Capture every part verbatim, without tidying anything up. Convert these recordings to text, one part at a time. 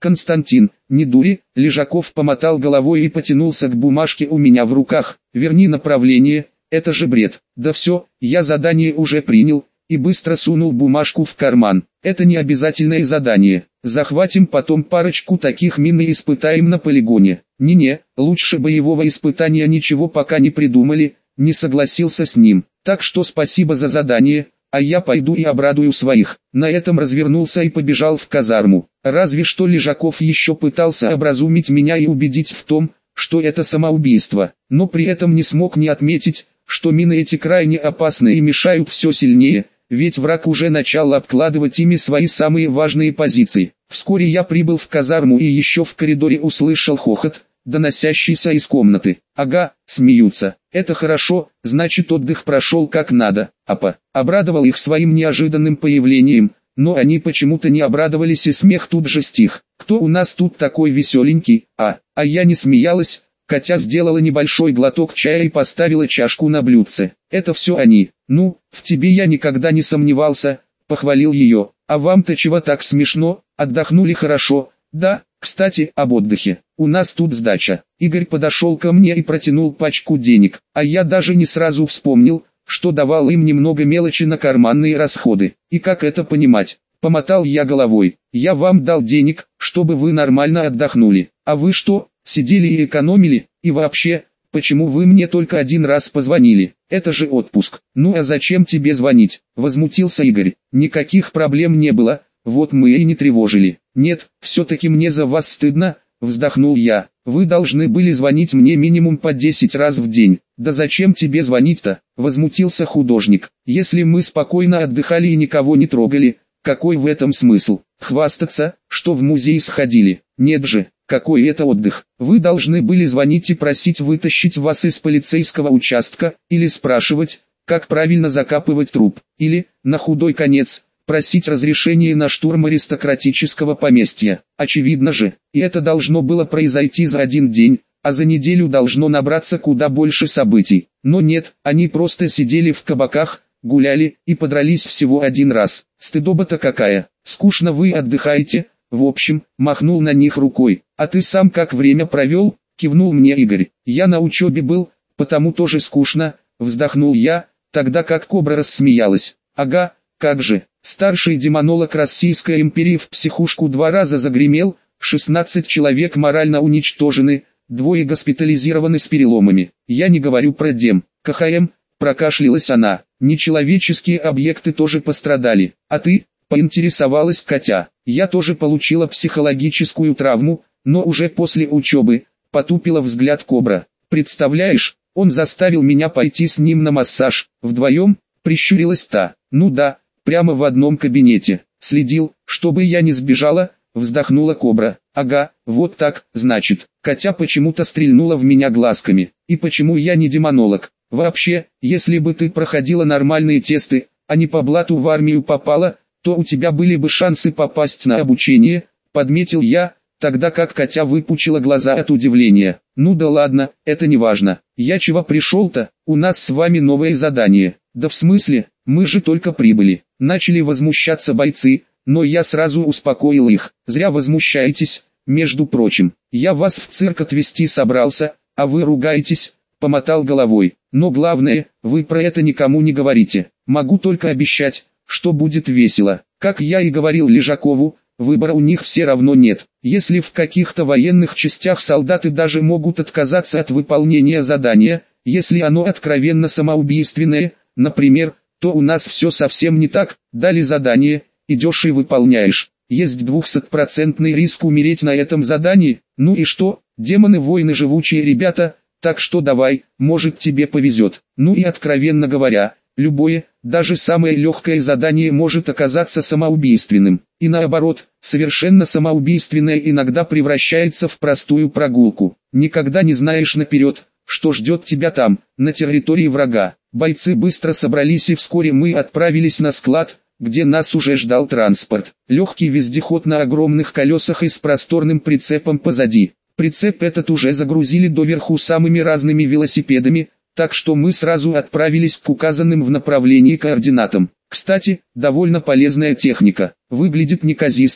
Константин, не дури, Лежаков помотал головой и потянулся к бумажке у меня в руках. Верни направление, это же бред. Да все, я задание уже принял, и быстро сунул бумажку в карман. Это не обязательное задание. Захватим потом парочку таких мин и испытаем на полигоне. Не-не, лучше боевого испытания ничего пока не придумали, не согласился с ним. Так что спасибо за задание, а я пойду и обрадую своих. На этом развернулся и побежал в казарму. Разве что Лежаков еще пытался образумить меня и убедить в том, что это самоубийство, но при этом не смог не отметить, что мины эти крайне опасны и мешают все сильнее, ведь враг уже начал обкладывать ими свои самые важные позиции. Вскоре я прибыл в казарму и еще в коридоре услышал хохот, доносящийся из комнаты. Ага, смеются. Это хорошо, значит отдых прошел как надо. Апа обрадовал их своим неожиданным появлением, но они почему-то не обрадовались и смех тут же стих. Кто у нас тут такой веселенький? А, а я не смеялась. Катя сделала небольшой глоток чая и поставила чашку на блюдце. Это все они. Ну, в тебе я никогда не сомневался, похвалил ее. А вам-то чего так смешно? Отдохнули хорошо? Да, кстати, об отдыхе. У нас тут сдача. Игорь подошел ко мне и протянул пачку денег, а я даже не сразу вспомнил, что давал им немного мелочи на карманные расходы. И как это понимать? Помотал я головой. Я вам дал денег, чтобы вы нормально отдохнули. А вы что, сидели и экономили? И вообще, почему вы мне только один раз позвонили? Это же отпуск. Ну а зачем тебе звонить? Возмутился Игорь. Никаких проблем не было, вот мы и не тревожили. Нет, все-таки мне за вас стыдно, вздохнул я. Вы должны были звонить мне минимум по десять раз в день. Да зачем тебе звонить-то? Возмутился художник. Если мы спокойно отдыхали и никого не трогали, какой в этом смысл? Хвастаться, что в музей сходили? Нет же, какой это отдых? Вы должны были звонить и просить вытащить вас из полицейского участка, или спрашивать, как правильно закапывать труп, или, на худой конец, просить разрешения на штурм аристократического поместья. Очевидно же, и это должно было произойти за один день, а за неделю должно набраться куда больше событий. Но нет, они просто сидели в кабаках, гуляли и подрались всего один раз. Стыдоба-то какая, скучно вы отдыхаете, в общем, махнул на них рукой. А ты сам как время провел? Кивнул мне Игорь. Я на учебе был, потому тоже скучно, вздохнул я, тогда как Кобра рассмеялась. Ага, как же, старший демонолог Российской империи в психушку два раза загремел, шестнадцать человек морально уничтожены, двое госпитализированы с переломами. Я не говорю про дем, КХМ, прокашлялась она. Нечеловеческие объекты тоже пострадали. А ты? Поинтересовалась Катя. Я тоже получила психологическую травму, но уже после учебы, потупила взгляд Кобра. Представляешь, он заставил меня пойти с ним на массаж. Вдвоем, прищурилась та. Ну да, прямо в одном кабинете. Следил, чтобы я не сбежала, вздохнула Кобра. Ага, вот так, значит. Катя почему-то стрельнула в меня глазками. И почему я не демонолог? Вообще, если бы ты проходила нормальные тесты, а не по блату в армию попала, то у тебя были бы шансы попасть на обучение, подметил я, тогда как Катя выпучила глаза от удивления. Ну да ладно, это не важно. Я чего пришел-то? У нас с вами новое задание. Да в смысле, мы же только прибыли. Начали возмущаться бойцы, но я сразу успокоил их. Зря возмущаетесь, между прочим. Я вас в цирк отвезти собрался, а вы ругаетесь, помотал головой. Но главное, вы про это никому не говорите. Могу только обещать, что будет весело. Как я и говорил Лежакову, выбора у них все равно нет. Если в каких-то военных частях солдаты даже могут отказаться от выполнения задания, если оно откровенно самоубийственное, например, то у нас все совсем не так. Дали задание, идешь и выполняешь. Есть двухсотпроцентный риск умереть на этом задании. Ну и что, демоны-воины живучие ребята, так что давай, может тебе повезет. Ну и откровенно говоря, любое, даже самое легкое задание может оказаться самоубийственным. И наоборот, совершенно самоубийственное иногда превращается в простую прогулку. Никогда не знаешь наперед, что ждет тебя там, на территории врага. Бойцы быстро собрались и вскоре мы отправились на склад, где нас уже ждал транспорт. Легкий вездеход на огромных колесах и с просторным прицепом позади. Прицеп этот уже загрузили доверху самыми разными велосипедами, так что мы сразу отправились к указанным в направлении координатам. Кстати, довольно полезная техника. Выглядит неказисто,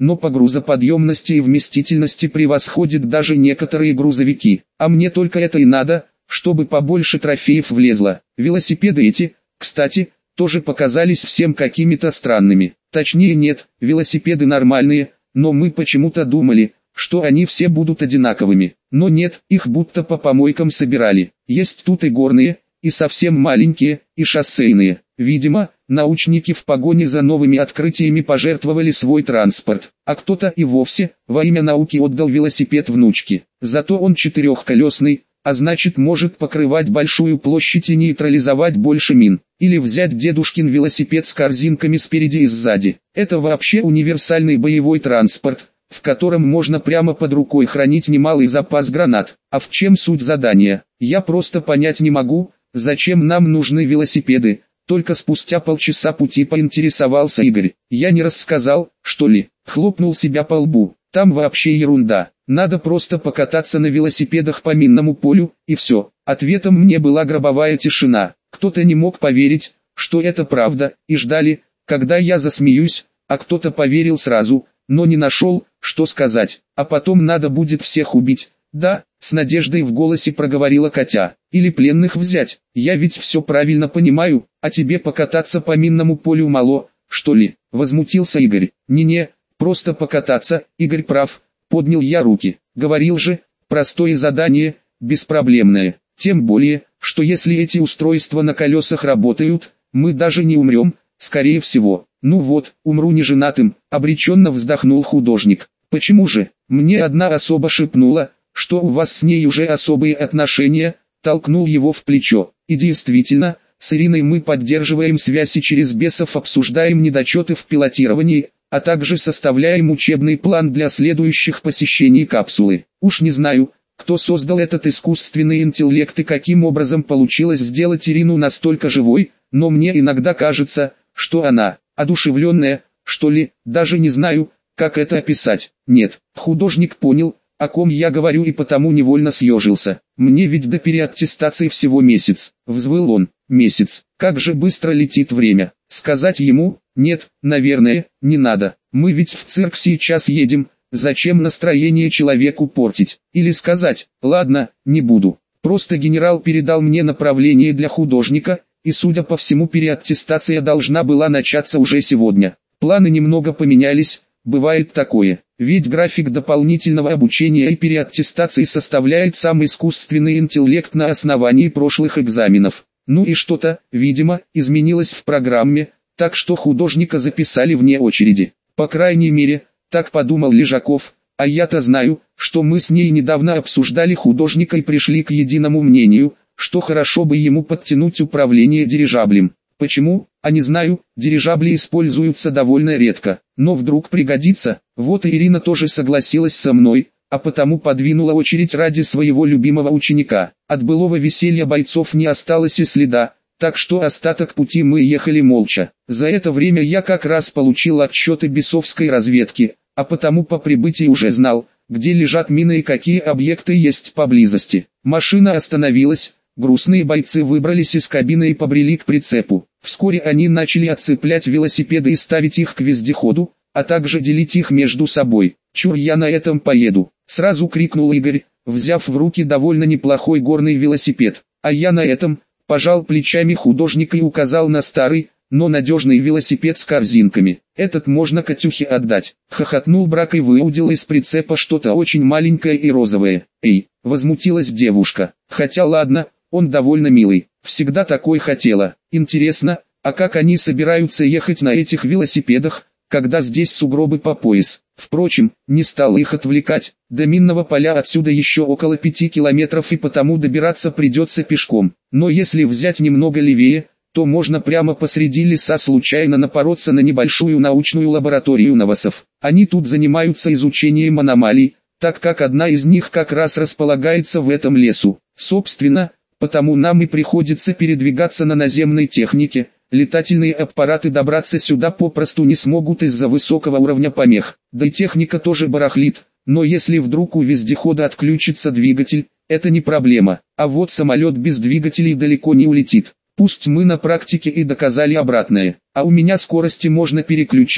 но по грузоподъемности и вместительности превосходит даже некоторые грузовики. А мне только это и надо, чтобы побольше трофеев влезло. Велосипеды эти, кстати, тоже показались всем какими-то странными. Точнее нет, велосипеды нормальные, но мы почему-то думали, что они все будут одинаковыми. Но нет, их будто по помойкам собирали. Есть тут и горные, и совсем маленькие, и шоссейные. Видимо, научники в погоне за новыми открытиями пожертвовали свой транспорт, а кто-то и вовсе, во имя науки отдал велосипед внучке. Зато он четырехколесный, а значит может покрывать большую площадь и нейтрализовать больше мин. Или взять дедушкин велосипед с корзинками спереди и сзади. Это вообще универсальный боевой транспорт, в котором можно прямо под рукой хранить немалый запас гранат. А в чем суть задания? Я просто понять не могу, зачем нам нужны велосипеды. Только спустя полчаса пути поинтересовался Игорь. Я не рассказал, что ли? Хлопнул себя по лбу. Там вообще ерунда. Надо просто покататься на велосипедах по минному полю, и все. Ответом мне была гробовая тишина. Кто-то не мог поверить, что это правда, и ждали, когда я засмеюсь, а кто-то поверил сразу, но не нашел, что сказать. А потом надо будет всех убить. Да, с надеждой в голосе проговорила Катя. Или пленных взять. Я ведь все правильно понимаю, а тебе покататься по минному полю мало, что ли? Возмутился Игорь. Не-не, просто покататься, Игорь прав. Поднял я руки. Говорил же, простое задание, беспроблемное. Тем более, что если эти устройства на колесах работают, мы даже не умрем, скорее всего. Ну вот, умру неженатым, обреченно вздохнул художник. Почему же? Мне одна особа шепнула, что у вас с ней уже особые отношения, толкнул его в плечо. И действительно, с Ириной мы поддерживаем связь и через бесов обсуждаем недочеты в пилотировании, а также составляем учебный план для следующих посещений капсулы. Уж не знаю, кто создал этот искусственный интеллект и каким образом получилось сделать Ирину настолько живой, но мне иногда кажется, что она, одушевленная, что ли, даже не знаю, как это описать. Нет, художник понял, о ком я говорю, и потому невольно съежился. Мне ведь до переаттестации всего месяц. Взвыл он. Месяц. Как же быстро летит время. Сказать ему: нет, наверное, не надо. Мы ведь в цирк сейчас едем. Зачем настроение человеку портить? Или сказать: ладно, не буду. Просто генерал передал мне направление для художника, и судя по всему переаттестация должна была начаться уже сегодня. Планы немного поменялись. Бывает такое, ведь график дополнительного обучения и переаттестации составляет сам искусственный интеллект на основании прошлых экзаменов. Ну и что-то, видимо, изменилось в программе, так что художника записали вне очереди. По крайней мере, так подумал Лежаков, а я-то знаю, что мы с ней недавно обсуждали художника и пришли к единому мнению, что хорошо бы ему подтянуть управление дирижаблем. Почему? А не знаю, дирижабли используются довольно редко, но вдруг пригодится. Вот и Ирина тоже согласилась со мной, а потому подвинула очередь ради своего любимого ученика. От былого веселья бойцов не осталось и следа, так что остаток пути мы ехали молча. За это время я как раз получил отчеты бесовской разведки, а потому по прибытии уже знал, где лежат мины и какие объекты есть поблизости. Машина остановилась. Грустные бойцы выбрались из кабины и побрели к прицепу. Вскоре они начали отцеплять велосипеды и ставить их к вездеходу, а также делить их между собой. «Чур, я на этом поеду!» — сразу крикнул Игорь, взяв в руки довольно неплохой горный велосипед. «А я на этом!» — пожал плечами художник и указал на старый, но надежный велосипед с корзинками. «Этот можно Катюхе отдать!» — хохотнул Брак и выудил из прицепа что-то очень маленькое и розовое. «Эй!» — возмутилась девушка. «Хотя ладно, он довольно милый, всегда такой хотела. Интересно, а как они собираются ехать на этих велосипедах, когда здесь сугробы по пояс?» Впрочем, не стал их отвлекать. До минного поля отсюда еще около пяти километров, и потому добираться придется пешком. Но если взять немного левее, то можно прямо посреди леса случайно напороться на небольшую научную лабораторию новосов. Они тут занимаются изучением аномалий, так как одна из них как раз располагается в этом лесу. Собственно, потому нам и приходится передвигаться на наземной технике. Летательные аппараты добраться сюда попросту не смогут из-за высокого уровня помех. Да и техника тоже барахлит, но если вдруг у вездехода отключится двигатель, это не проблема. А вот самолет без двигателей далеко не улетит. Пусть мы на практике и доказали обратное, а у меня скорости можно переключать,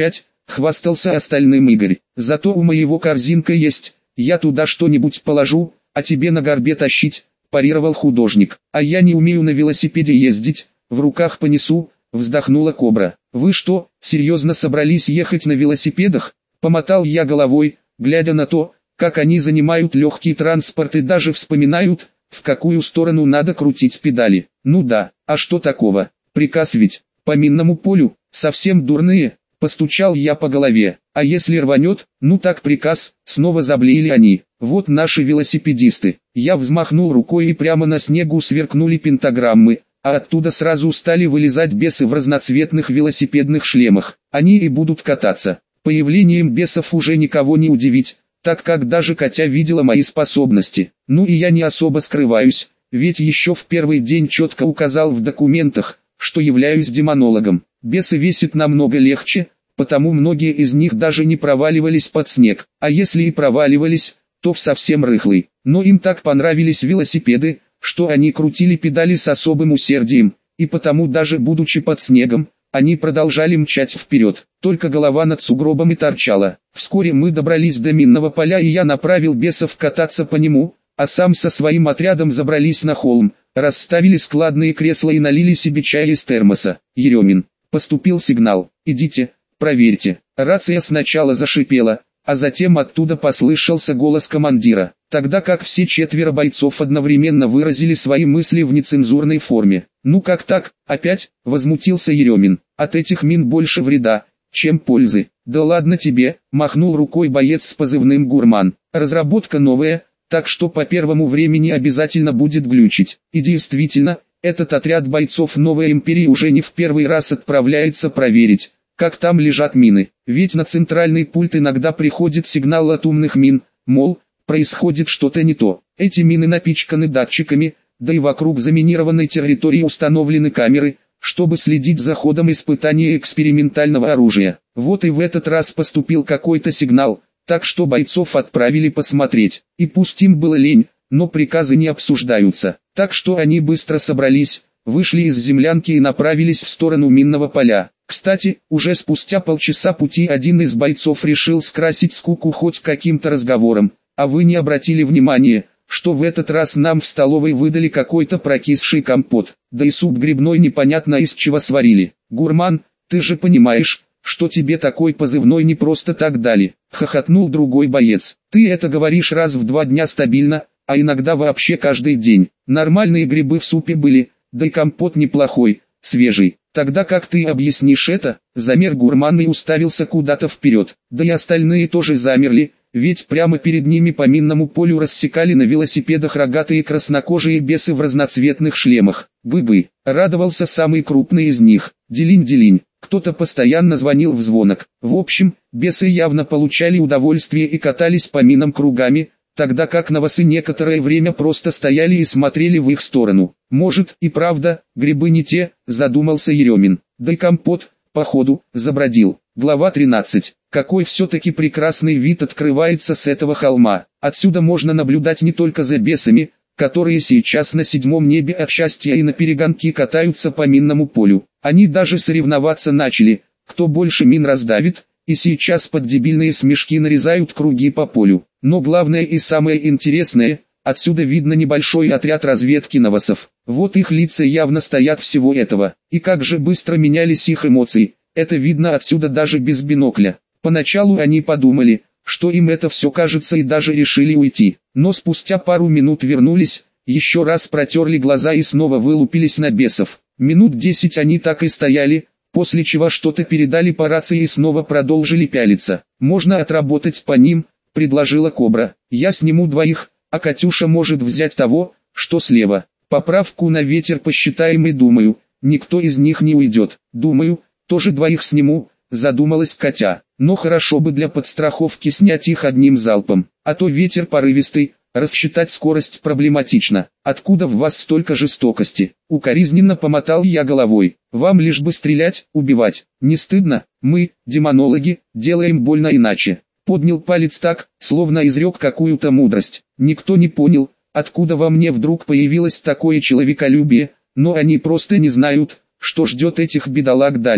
хвастался остальным Игорь. Зато у моего корзинка есть, я туда что-нибудь положу, а тебе на горбе тащить, парировал художник. А я не умею на велосипеде ездить, в руках понесу, вздохнула Кобра. Вы что, серьезно собрались ехать на велосипедах? Помотал я головой, глядя на то, как они занимают легкий транспорт и даже вспоминают, в какую сторону надо крутить педали. Ну да, а что такого? Приказ ведь, по минному полю, совсем дурные, постучал я по голове. А если рванет, ну так приказ, снова заблеяли они. Вот наши велосипедисты. Я взмахнул рукой и прямо на снегу сверкнули пентаграммы, а оттуда сразу стали вылезать бесы в разноцветных велосипедных шлемах. Они и будут кататься. Появлением бесов уже никого не удивить, так как даже Катя видела мои способности. Ну и я не особо скрываюсь, ведь еще в первый день четко указал в документах, что являюсь демонологом. Бесы весят намного легче, потому многие из них даже не проваливались под снег, а если и проваливались, то в совсем рыхлый. Но им так понравились велосипеды, что они крутили педали с особым усердием, и потому даже будучи под снегом, они продолжали мчать вперед, только голова над сугробом и торчала. Вскоре мы добрались до минного поля и я направил бесов кататься по нему, а сам со своим отрядом забрались на холм, расставили складные кресла и налили себе чай из термоса. Еремин, поступил сигнал, идите, проверьте. Рация сначала зашипела, а затем оттуда послышался голос командира, тогда как все четверо бойцов одновременно выразили свои мысли в нецензурной форме. «Ну как так, опять?» – возмутился Еремин. «От этих мин больше вреда, чем пользы». «Да ладно тебе», – махнул рукой боец с позывным «Гурман». «Разработка новая, так что по первому времени обязательно будет глючить». И действительно, этот отряд бойцов Новой Империи уже не в первый раз отправляется проверить, как там лежат мины. Ведь на центральный пульт иногда приходит сигнал от умных мин, мол, происходит что-то не то. Эти мины напичканы датчиками, да и вокруг заминированной территории установлены камеры, чтобы следить за ходом испытания экспериментального оружия. Вот и в этот раз поступил какой-то сигнал, так что бойцов отправили посмотреть. И пусть им было лень, но приказы не обсуждаются. Так что они быстро собрались, вышли из землянки и направились в сторону минного поля. Кстати, уже спустя полчаса пути один из бойцов решил скрасить скуку хоть каким-то разговором. А вы не обратили внимания, что в этот раз нам в столовой выдали какой-то прокисший компот, да и суп грибной непонятно из чего сварили. Гурман, ты же понимаешь, что тебе такой позывной не просто так дали, хохотнул другой боец. Ты это говоришь раз в два дня стабильно, а иногда вообще каждый день. Нормальные грибы в супе были, да и компот неплохой, свежий. Тогда как ты объяснишь это? Замер Гурман и уставился куда-то вперед, да и остальные тоже замерли. Ведь прямо перед ними по минному полю рассекали на велосипедах рогатые краснокожие бесы в разноцветных шлемах. Бы-бы, радовался самый крупный из них. Делинь-делинь, кто-то постоянно звонил в звонок. В общем, бесы явно получали удовольствие и катались по минам кругами, тогда как новосы некоторое время просто стояли и смотрели в их сторону. Может и правда, грибы не те, задумался Еремин. Да и компот, походу, забродил. Глава тринадцать. Какой все-таки прекрасный вид открывается с этого холма. Отсюда можно наблюдать не только за бесами, которые сейчас на седьмом небе от счастья и на перегонки катаются по минному полю. Они даже соревноваться начали, кто больше мин раздавит, и сейчас под дебильные смешки нарезают круги по полю. Но главное и самое интересное, отсюда видно небольшой отряд разведки новосов. Вот их лица явно стоят всего этого. И как же быстро менялись их эмоции. Это видно отсюда даже без бинокля. Поначалу они подумали, что им это все кажется и даже решили уйти. Но спустя пару минут вернулись, еще раз протерли глаза и снова вылупились на бесов. Минут десять они так и стояли, после чего что-то передали по рации и снова продолжили пялиться. «Можно отработать по ним», — предложила Кобра. «Я сниму двоих, а Катюша может взять того, что слева. Поправку на ветер посчитаем и думаю, никто из них не уйдет. Думаю, тоже двоих сниму», — задумалась Катя. «Но хорошо бы для подстраховки снять их одним залпом, а то ветер порывистый, рассчитать скорость проблематично. Откуда в вас столько жестокости?» Укоризненно помотал я головой. «Вам лишь бы стрелять, убивать. Не стыдно? Мы, демонологи, делаем больно иначе». Поднял палец так, словно изрек какую-то мудрость. Никто не понял, откуда во мне вдруг появилось такое человеколюбие, но они просто не знают, что ждет этих бедолаг дальше.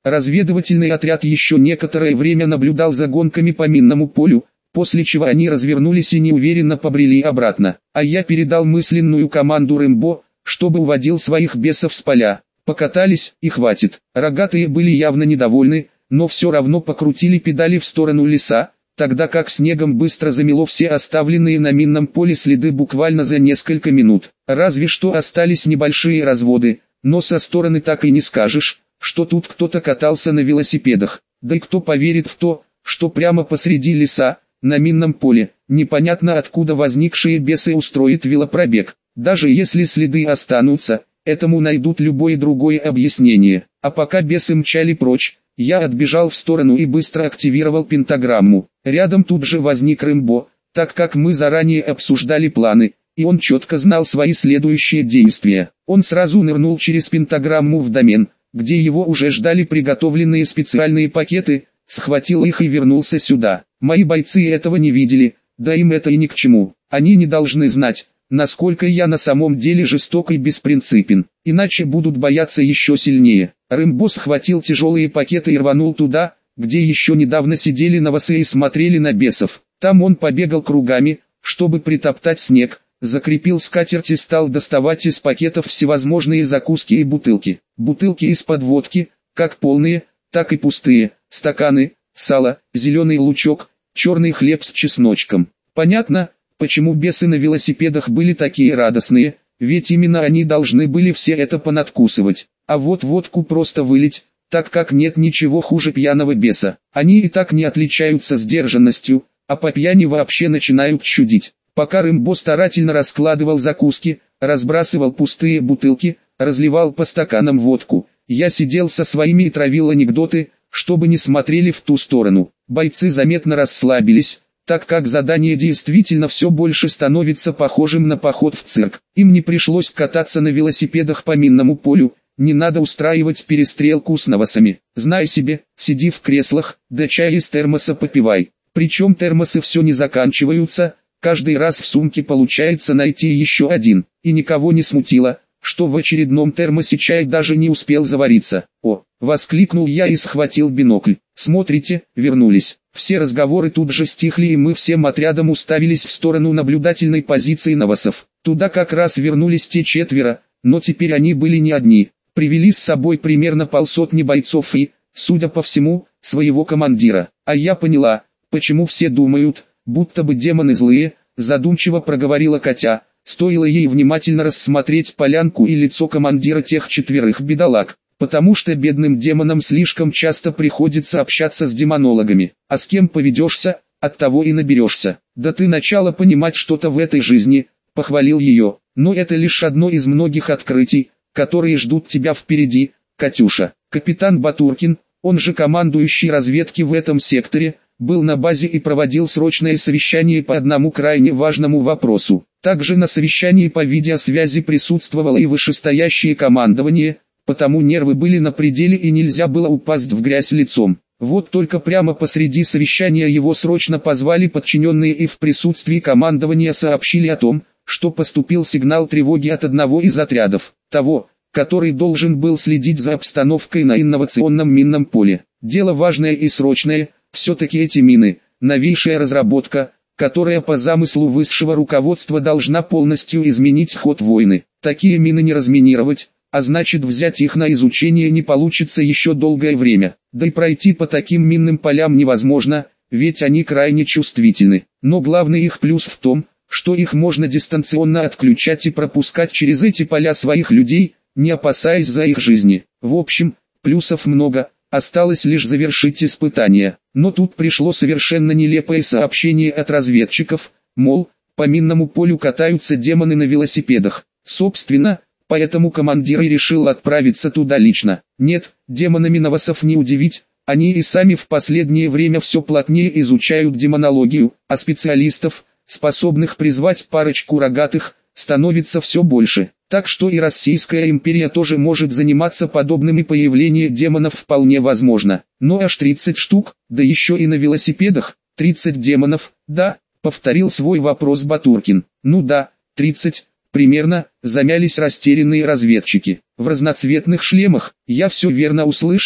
Разведывательный отряд еще некоторое время наблюдал за гонками по минному полю, после чего они развернулись и неуверенно побрели обратно. А я передал мысленную команду Рэмбо, чтобы уводил своих бесов с поля. Покатались, и хватит. Рогатые были явно недовольны, но все равно покрутили педали в сторону леса, тогда как снегом быстро замело все оставленные на минном поле следы буквально за несколько минут. Разве что остались небольшие разводы, но со стороны так и не скажешь, что тут кто-то катался на велосипедах. Да и кто поверит в то, что прямо посреди леса, на минном поле, непонятно откуда возникшие бесы устроят велопробег. Даже если следы останутся, этому найдут любое другое объяснение. А пока бесы мчали прочь, я отбежал в сторону и быстро активировал пентаграмму. Рядом тут же возник Рэмбо, так как мы заранее обсуждали планы, и он четко знал свои следующие действия. Он сразу нырнул через пентаграмму в домен, где его уже ждали приготовленные специальные пакеты, схватил их и вернулся сюда. Мои бойцы этого не видели, да им это и ни к чему. Они не должны знать, насколько я на самом деле жесток и беспринципен, иначе будут бояться еще сильнее. Рэмбо схватил тяжелые пакеты и рванул туда, где еще недавно сидели новосы и смотрели на бесов. Там он побегал кругами, чтобы притоптать снег, закрепил скатерть и стал доставать из пакетов всевозможные закуски и бутылки. Бутылки из-под водки, как полные, так и пустые, стаканы, сало, зеленый лучок, черный хлеб с чесночком. Понятно, почему бесы на велосипедах были такие радостные, ведь именно они должны были все это понадкусывать. А вот водку просто вылить, так как нет ничего хуже пьяного беса. Они и так не отличаются сдержанностью, а по пьяни вообще начинают чудить. Пока Рэмбо старательно раскладывал закуски, разбрасывал пустые бутылки, разливал по стаканам водку, я сидел со своими и травил анекдоты, чтобы не смотрели в ту сторону. Бойцы заметно расслабились, так как задание действительно все больше становится похожим на поход в цирк. Им не пришлось кататься на велосипедах по минному полю, не надо устраивать перестрелку с новосами. Знай себе, сиди в креслах, да чай из термоса попивай. Причем термосы все не заканчиваются, каждый раз в сумке получается найти еще один. И никого не смутило, что в очередном термосе чай даже не успел завариться. О, воскликнул я и схватил бинокль. Смотрите, вернулись. Все разговоры тут же стихли и мы всем отрядом уставились в сторону наблюдательной позиции новосов. Туда как раз вернулись те четверо, но теперь они были не одни. Привели с собой примерно полсотни бойцов и, судя по всему, своего командира. А я поняла, почему все думают, будто бы демоны злые, задумчиво проговорила Катя. Стоило ей внимательно рассмотреть полянку и лицо командира тех четверых бедолаг, потому что бедным демонам слишком часто приходится общаться с демонологами. А с кем поведешься, от того и наберешься. Да ты начала понимать что-то в этой жизни, похвалил ее. Но это лишь одно из многих открытий, которые ждут тебя впереди, Катюша. Капитан Батуркин, он же командующий разведки в этом секторе, был на базе и проводил срочное совещание по одному крайне важному вопросу. Также на совещании по видеосвязи присутствовало и вышестоящее командование, потому нервы были на пределе и нельзя было упасть в грязь лицом. Вот только прямо посреди совещания его срочно позвали подчиненные и в присутствии командования сообщили о том, что поступил сигнал тревоги от одного из отрядов, того, который должен был следить за обстановкой на инновационном минном поле. Дело важное и срочное, все-таки эти мины, новейшая разработка, которая по замыслу высшего руководства должна полностью изменить ход войны. Такие мины не разминировать, а значит взять их на изучение не получится еще долгое время. Да и пройти по таким минным полям невозможно, ведь они крайне чувствительны. Но главный их плюс в том, что их можно дистанционно отключать и пропускать через эти поля своих людей, не опасаясь за их жизни. В общем, плюсов много, осталось лишь завершить испытания. Но тут пришло совершенно нелепое сообщение от разведчиков, мол, по минному полю катаются демоны на велосипедах. Собственно, поэтому командир и решил отправиться туда лично. Нет, демонами новосов не удивить, они и сами в последнее время все плотнее изучают демонологию, а специалистов, способных призвать парочку рогатых, становится все больше. Так что и Российская империя тоже может заниматься подобным и появление демонов вполне возможно. Но аж тридцать штук, да еще и на велосипедах, тридцать демонов, да, повторил свой вопрос Батуркин. Ну да, тридцать, примерно, замялись растерянные разведчики. В разноцветных шлемах, я все верно услышал,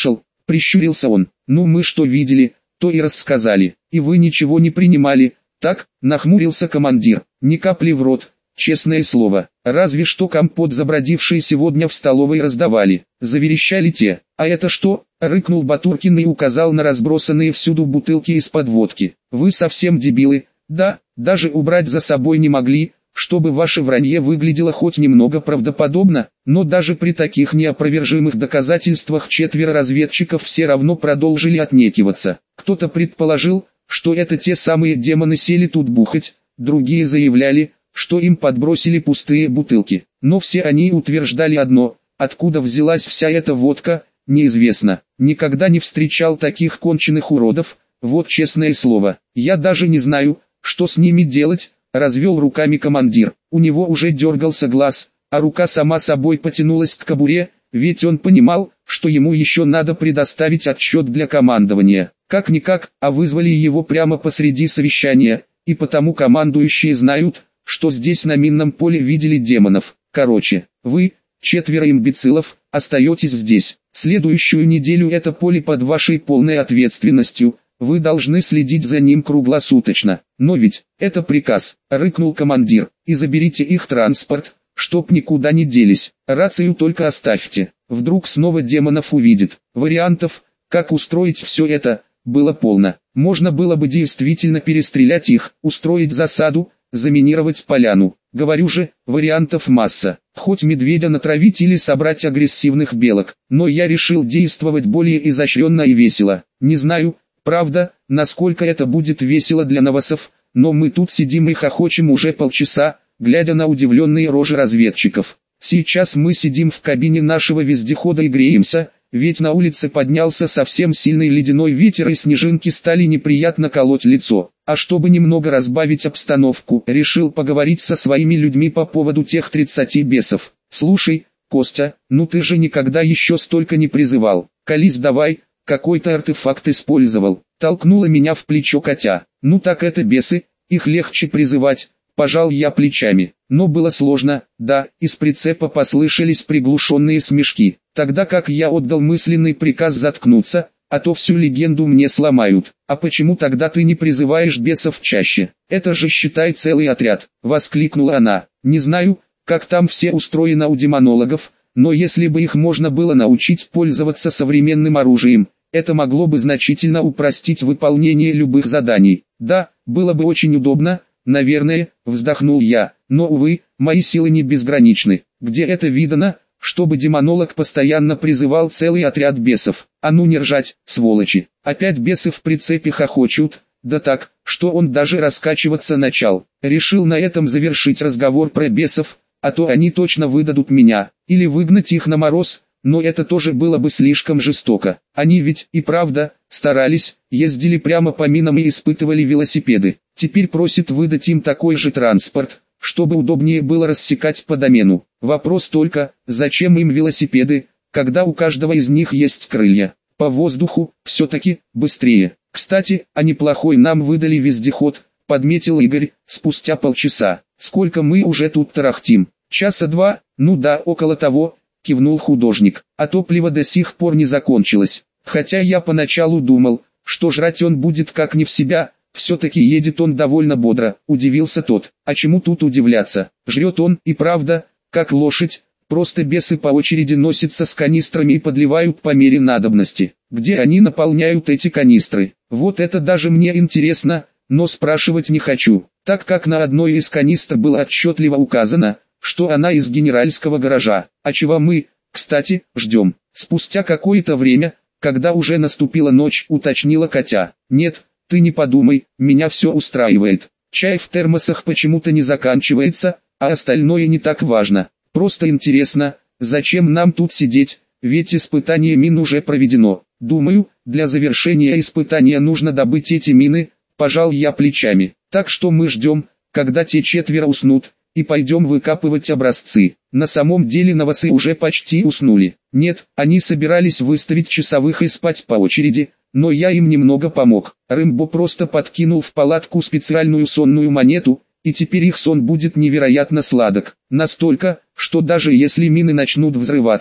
прищурился он. Ну мы что видели, то и рассказали. И вы ничего не принимали, так? Нахмурился командир. Ни капли в рот, честное слово. Разве что компот забродивший сегодня в столовой раздавали. Заверещали те. А это что? Рыкнул Батуркин и указал на разбросанные всюду бутылки из-под водки. Вы совсем дебилы, да, даже убрать за собой не могли, чтобы ваше вранье выглядело хоть немного правдоподобно, но даже при таких неопровержимых доказательствах четверо разведчиков все равно продолжили отнекиваться. Кто-то предположил, что это те самые демоны сели тут бухать, другие заявляли, что им подбросили пустые бутылки. Но все они утверждали одно: откуда взялась вся эта водка, неизвестно. Никогда не встречал таких конченых уродов, вот честное слово. Я даже не знаю, что с ними делать, развел руками командир. У него уже дергался глаз, а рука сама собой потянулась к кобуре, ведь он понимал, что ему еще надо предоставить отчет для командования. Как-никак, а вызвали его прямо посреди совещания, и потому командующие знают, что здесь на минном поле видели демонов. Короче, вы, четверо имбецилов, остаетесь здесь. Следующую неделю это поле под вашей полной ответственностью. Вы должны следить за ним круглосуточно. Но ведь, это приказ, рыкнул командир, и заберите их транспорт, чтоб никуда не делись. Рацию только оставьте, вдруг снова демонов увидит. Вариантов, как устроить все это, было полно. Можно было бы действительно перестрелять их, устроить засаду, заминировать поляну. Говорю же, вариантов масса. Хоть медведя натравить или собрать агрессивных белок. Но я решил действовать более изощренно и весело. Не знаю, правда, насколько это будет весело для новосов, но мы тут сидим и хохочем уже полчаса, глядя на удивленные рожи разведчиков. Сейчас мы сидим в кабине нашего вездехода и греемся, ведь на улице поднялся совсем сильный ледяной ветер и снежинки стали неприятно колоть лицо. А чтобы немного разбавить обстановку, решил поговорить со своими людьми по поводу тех тридцати бесов. Слушай, Костя, ну ты же никогда еще столько не призывал. Колись давай, какой-то артефакт использовал. Толкнула меня в плечо Катя. Ну так это бесы, их легче призывать. Пожал я плечами. Но было сложно, да, из прицепа послышались приглушенные смешки. Тогда как я отдал мысленный приказ заткнуться, а то всю легенду мне сломают. А почему тогда ты не призываешь бесов чаще? Это же считай целый отряд, воскликнула она. Не знаю, как там все устроено у демонологов, но если бы их можно было научить пользоваться современным оружием, это могло бы значительно упростить выполнение любых заданий. Да, было бы очень удобно, наверное, вздохнул я, но увы, мои силы не безграничны. Где это видано, чтобы демонолог постоянно призывал целый отряд бесов? А ну не ржать, сволочи. Опять бесы в прицепе хохочут, да так, что он даже раскачиваться начал. Решил на этом завершить разговор про бесов, а то они точно выдадут меня, или выгнать их на мороз. Но это тоже было бы слишком жестоко. Они ведь и правда старались, ездили прямо по минам и испытывали велосипеды. Теперь просит выдать им такой же транспорт, чтобы удобнее было рассекать по домену. Вопрос только, зачем им велосипеды, когда у каждого из них есть крылья? По воздуху, все-таки, быстрее. Кстати, а неплохой нам выдали вездеход, подметил Игорь, спустя полчаса. Сколько мы уже тут тарахтим? Часа два, ну да, около того. Кивнул художник, а топливо до сих пор не закончилось. Хотя я поначалу думал, что жрать он будет как не в себя, все-таки едет он довольно бодро, удивился тот. А чему тут удивляться, жрет он и правда, как лошадь, просто бесы по очереди носятся с канистрами и подливают по мере надобности. Где они наполняют эти канистры? Вот это даже мне интересно, но спрашивать не хочу, так как на одной из канистр было отчетливо указано, что она из генеральского гаража. А чего мы, кстати, ждем? Спустя какое-то время, когда уже наступила ночь, уточнила Катя. Нет, ты не подумай, меня все устраивает. Чай в термосах почему-то не заканчивается, а остальное не так важно. Просто интересно, зачем нам тут сидеть, ведь испытание мин уже проведено. Думаю, для завершения испытания нужно добыть эти мины, пожал я плечами. Так что мы ждем, когда те четверо уснут, и пойдем выкапывать образцы. На самом деле новосы уже почти уснули. Нет, они собирались выставить часовых и спать по очереди, но я им немного помог. Рэмбо просто подкинул в палатку специальную сонную монету, и теперь их сон будет невероятно сладок. Настолько, что даже если мины начнут взрываться,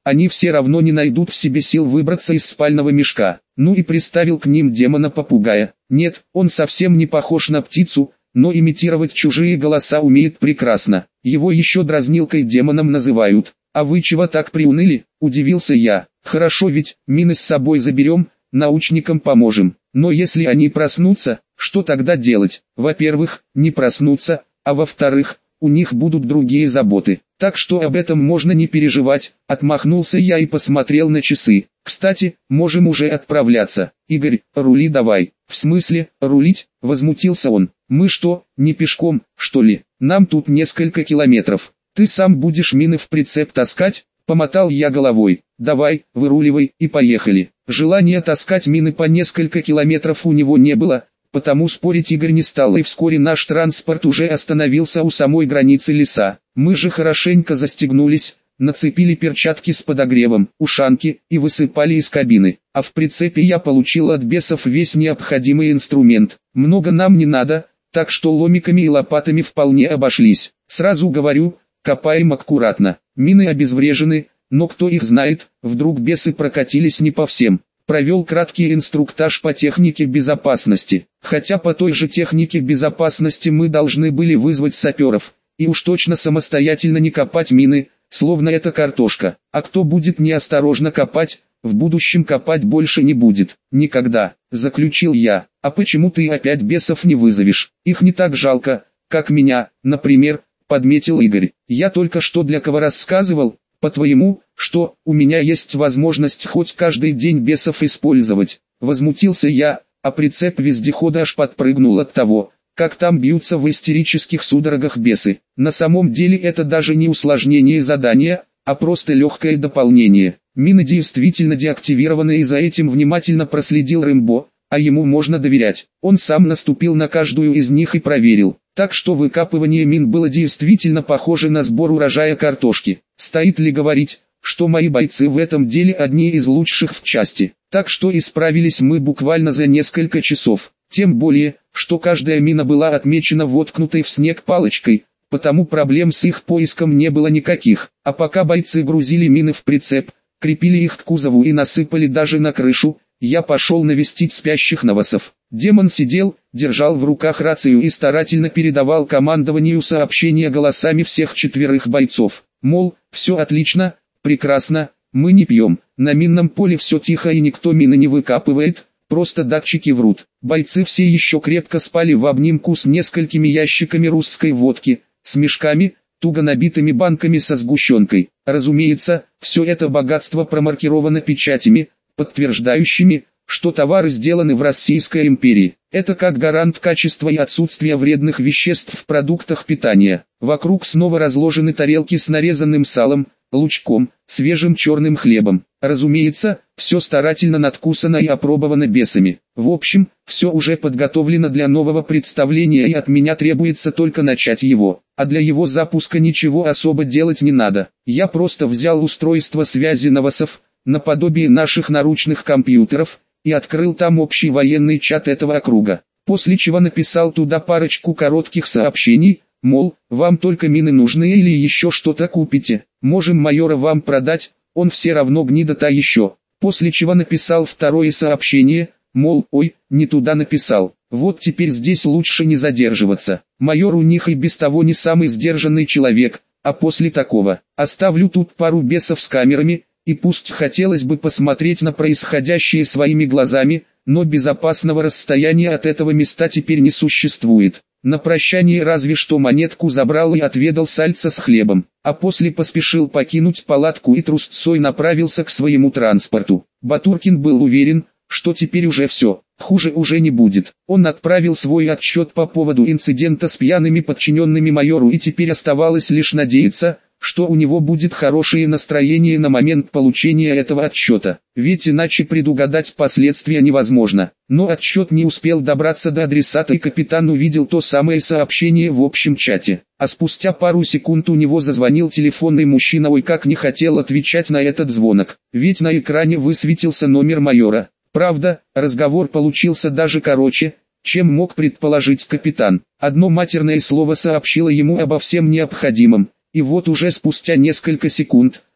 они все равно не найдут в себе сил выбраться из спального мешка. Ну и приставил к ним демона-попугая. Нет, он совсем не похож на птицу, но имитировать чужие голоса умеет прекрасно. Его еще дразнилкой демоном называют. «А вы чего так приуныли?» – удивился я. «Хорошо ведь, мины с собой заберем, научникам поможем. Но если они проснутся, что тогда делать? Во-первых, не проснутся, а во-вторых, у них будут другие заботы. Так что об этом можно не переживать», – отмахнулся я и посмотрел на часы. «Кстати, можем уже отправляться. Игорь, рули давай». «В смысле, рулить?» – возмутился он. «Мы что, не пешком, что ли? Нам тут несколько километров. Ты сам будешь мины в прицеп таскать?» – помотал я головой. «Давай, выруливай и поехали». Желания таскать мины по несколько километров у него не было, потому спорить Игорь не стал, и вскоре наш транспорт уже остановился у самой границы леса. Мы же хорошенько застегнулись, нацепили перчатки с подогревом, ушанки и высыпали из кабины. А в прицепе я получил от бесов весь необходимый инструмент. Много нам не надо, так что ломиками и лопатами вполне обошлись. Сразу говорю, копаем аккуратно. Мины обезврежены, но кто их знает, вдруг бесы прокатились не по всем. Провел краткий инструктаж по технике безопасности. Хотя по той же технике безопасности мы должны были вызвать саперов, и уж точно самостоятельно не копать мины, словно это картошка. А кто будет неосторожно копать, в будущем копать больше не будет. Никогда, заключил я. А почему ты опять бесов не вызовешь? Их не так жалко, как меня, например, подметил Игорь. Я только что для кого рассказывал, по-твоему, что у меня есть возможность хоть каждый день бесов использовать. Возмутился я, а прицеп вездехода аж подпрыгнул от того, как там бьются в истерических судорогах бесы. На самом деле это даже не усложнение задания, а просто легкое дополнение. Мины действительно деактивированы, и за этим внимательно проследил Рэмбо, а ему можно доверять. Он сам наступил на каждую из них и проверил. Так что выкапывание мин было действительно похоже на сбор урожая картошки. Стоит ли говорить, что мои бойцы в этом деле одни из лучших в части. Так что исправились мы буквально за несколько часов. Тем более, что каждая мина была отмечена воткнутой в снег палочкой, потому проблем с их поиском не было никаких. А пока бойцы грузили мины в прицеп, крепили их к кузову и насыпали даже на крышу, я пошел навестить спящих новосов. Демон сидел, держал в руках рацию и старательно передавал командованию сообщения голосами всех четверых бойцов. Мол, все отлично, прекрасно, мы не пьем, на минном поле все тихо и никто мины не выкапывает, просто датчики врут. Бойцы все еще крепко спали в обнимку с несколькими ящиками русской водки, с мешками, туго набитыми банками со сгущенкой. Разумеется, все это богатство промаркировано печатями, подтверждающими, что товары сделаны в Российской империи. Это как гарант качества и отсутствия вредных веществ в продуктах питания. Вокруг снова разложены тарелки с нарезанным салом, лучком, свежим черным хлебом. Разумеется, все старательно надкусано и опробовано бесами. В общем, все уже подготовлено для нового представления, и от меня требуется только начать его. А для его запуска ничего особо делать не надо. Я просто взял устройство связи новосов, наподобие наших наручных компьютеров, и открыл там общий военный чат этого округа. После чего написал туда парочку коротких сообщений, мол, вам только мины нужны или еще что-то купите, можем майора вам продать, он все равно гнида та еще. После чего написал второе сообщение, мол, ой, не туда написал, вот теперь здесь лучше не задерживаться. Майор у них и без того не самый сдержанный человек, а после такого, оставлю тут пару бесов с камерами, и пусть хотелось бы посмотреть на происходящее своими глазами, но безопасного расстояния от этого места теперь не существует. На прощание разве что монетку забрал и отведал сальца с хлебом, а после поспешил покинуть палатку и трусцой направился к своему транспорту. Батуркин был уверен, что теперь уже все, хуже уже не будет. Он отправил свой отчет по поводу инцидента с пьяными подчиненными майору, и теперь оставалось лишь надеяться, что у него будет хорошее настроение на момент получения этого отчета, ведь иначе предугадать последствия невозможно. Но отчет не успел добраться до адресата, и капитан увидел то самое сообщение в общем чате. А спустя пару секунд у него зазвонил телефон, и мужчина ой как не хотел отвечать на этот звонок, ведь на экране высветился номер майора. Правда, разговор получился даже короче, чем мог предположить капитан. Одно матерное слово сообщило ему обо всем необходимом. И вот уже спустя несколько секунд,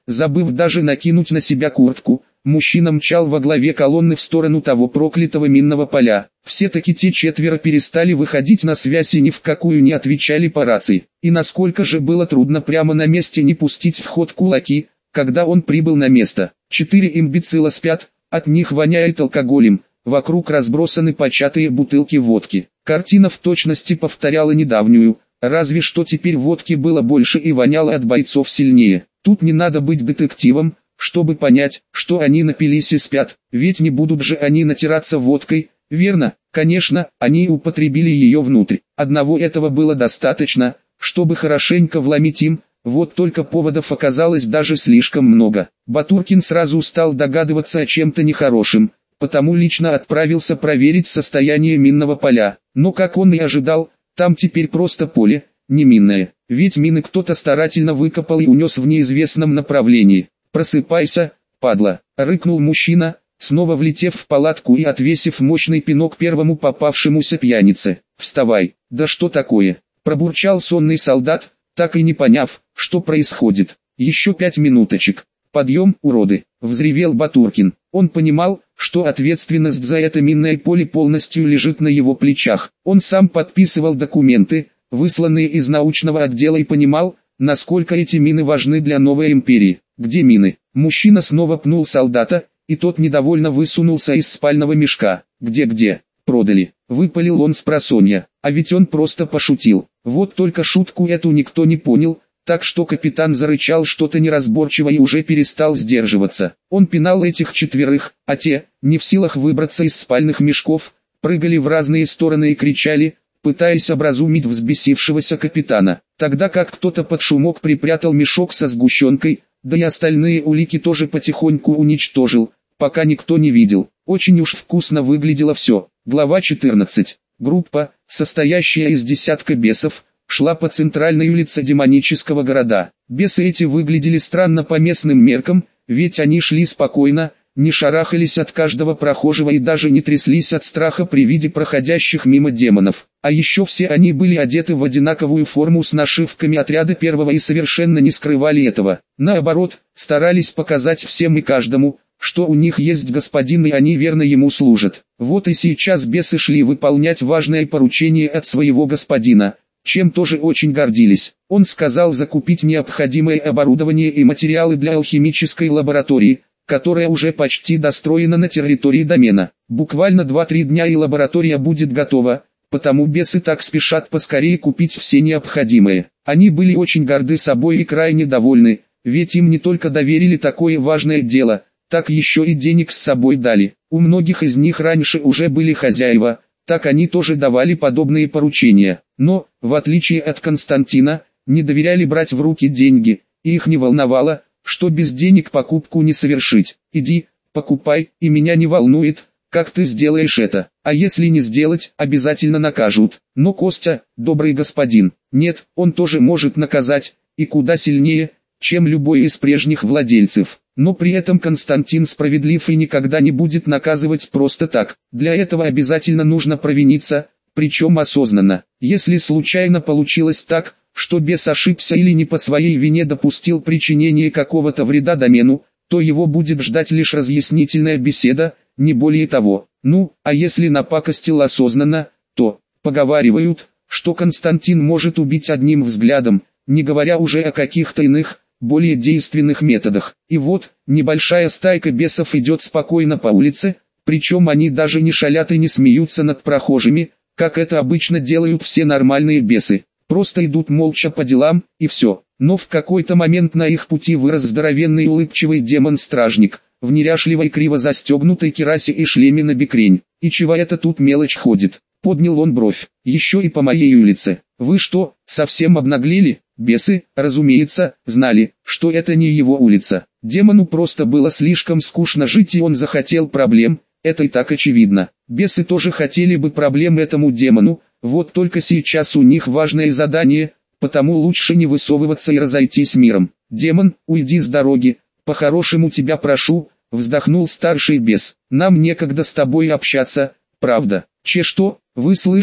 Забыв даже накинуть на себя куртку, мужчина мчал во главе колонны в сторону того проклятого минного поля. Все-таки те четверо перестали выходить на связь и ни в какую не отвечали по рации. И насколько же было трудно прямо на месте не пустить в ход кулаки, когда он прибыл на место. Четыре имбецила спят, от них воняет алкоголем, вокруг разбросаны початые бутылки водки. Картина в точности повторяла недавнюю, разве что теперь водки было больше и воняло от бойцов сильнее. Тут не надо быть детективом, чтобы понять, что они напились и спят, ведь не будут же они натираться водкой, верно? Конечно, они употребили ее внутрь. Одного этого было достаточно, чтобы хорошенько вломить им, вот только поводов оказалось даже слишком много. Батуркин сразу стал догадываться о чем-то нехорошем, потому лично отправился проверить состояние минного поля. Но как он и ожидал, там теперь просто поле, не минное, ведь мины кто-то старательно выкопал и унес в неизвестном направлении. «Просыпайся, падла!» — рыкнул мужчина, снова влетев в палатку и отвесив мощный пинок первому попавшемуся пьянице. «Вставай!» «Да что такое?» — пробурчал сонный солдат, так и не поняв, что происходит. «Еще пять минуточек. Подъем, уроды!» — взревел Батуркин. Он понимал, что ответственность за это минное поле полностью лежит на его плечах. Он сам подписывал документы, высланные из научного отдела, и понимал, насколько эти мины важны для новой империи. «Где мины?» Мужчина снова пнул солдата, и тот недовольно высунулся из спального мешка. «Где-где? Продали», — выпалил он спросонья. А ведь он просто пошутил. Вот только шутку эту никто не понял, так что капитан зарычал что-то неразборчивое и уже перестал сдерживаться. Он пинал этих четверых, а те, не в силах выбраться из спальных мешков, прыгали в разные стороны и кричали, пытаясь образумить взбесившегося капитана. Тогда как кто-то под шумок припрятал мешок со сгущенкой, да и остальные улики тоже потихоньку уничтожил, пока никто не видел. Очень уж вкусно выглядело все. Глава четырнадцать. Группа, состоящая из десятка бесов, шла по центральной улице демонического города. Бесы эти выглядели странно по местным меркам, ведь они шли спокойно, не шарахались от каждого прохожего и даже не тряслись от страха при виде проходящих мимо демонов. А еще все они были одеты в одинаковую форму с нашивками отряда первого и совершенно не скрывали этого. Наоборот, старались показать всем и каждому, что у них есть господин и они верно ему служат. Вот и сейчас бесы шли выполнять важное поручение от своего господина, чем тоже очень гордились. Он сказал закупить необходимое оборудование и материалы для алхимической лаборатории, которая уже почти достроена на территории домена. Буквально два-три дня и лаборатория будет готова, потому бесы так спешат поскорее купить все необходимое. Они были очень горды собой и крайне довольны, ведь им не только доверили такое важное дело, так еще и денег с собой дали. У многих из них раньше уже были хозяева, так они тоже давали подобные поручения. Но, в отличие от Константина, не доверяли брать в руки деньги, и их не волновало, что без денег покупку не совершить. «Иди, покупай, и меня не волнует, как ты сделаешь это, а если не сделать, обязательно накажут». Но Костя, добрый господин, нет, он тоже может наказать, и куда сильнее, чем любой из прежних владельцев. Но при этом Константин справедлив и никогда не будет наказывать просто так. Для этого обязательно нужно провиниться, причем осознанно. Если случайно получилось так, что бес ошибся или не по своей вине допустил причинение какого-то вреда домену, то его будет ждать лишь разъяснительная беседа, не более того. Ну, а если напакостил осознанно, то, поговаривают, что Константин может убить одним взглядом, не говоря уже о каких-то иных, более действенных методах. И вот, небольшая стайка бесов идет спокойно по улице, причем они даже не шалят и не смеются над прохожими, как это обычно делают все нормальные бесы. Просто идут молча по делам, и все. Но в какой-то момент на их пути вырос здоровенный улыбчивый демон-стражник, в неряшливой криво застегнутой кирасе и шлеме на бекрень. «И чего это тут мелочь ходит?» — поднял он бровь. «Еще и по моей улице. Вы что, совсем обнаглели?» Бесы, разумеется, знали, что это не его улица. Демону просто было слишком скучно жить и он захотел проблем, это и так очевидно. Бесы тоже хотели бы проблем этому демону, вот только сейчас у них важное задание, потому лучше не высовываться и разойтись миром. «Демон, уйди с дороги, по-хорошему тебя прошу», — вздохнул старший бес. «Нам некогда с тобой общаться, правда». «Че что, вы слышали?»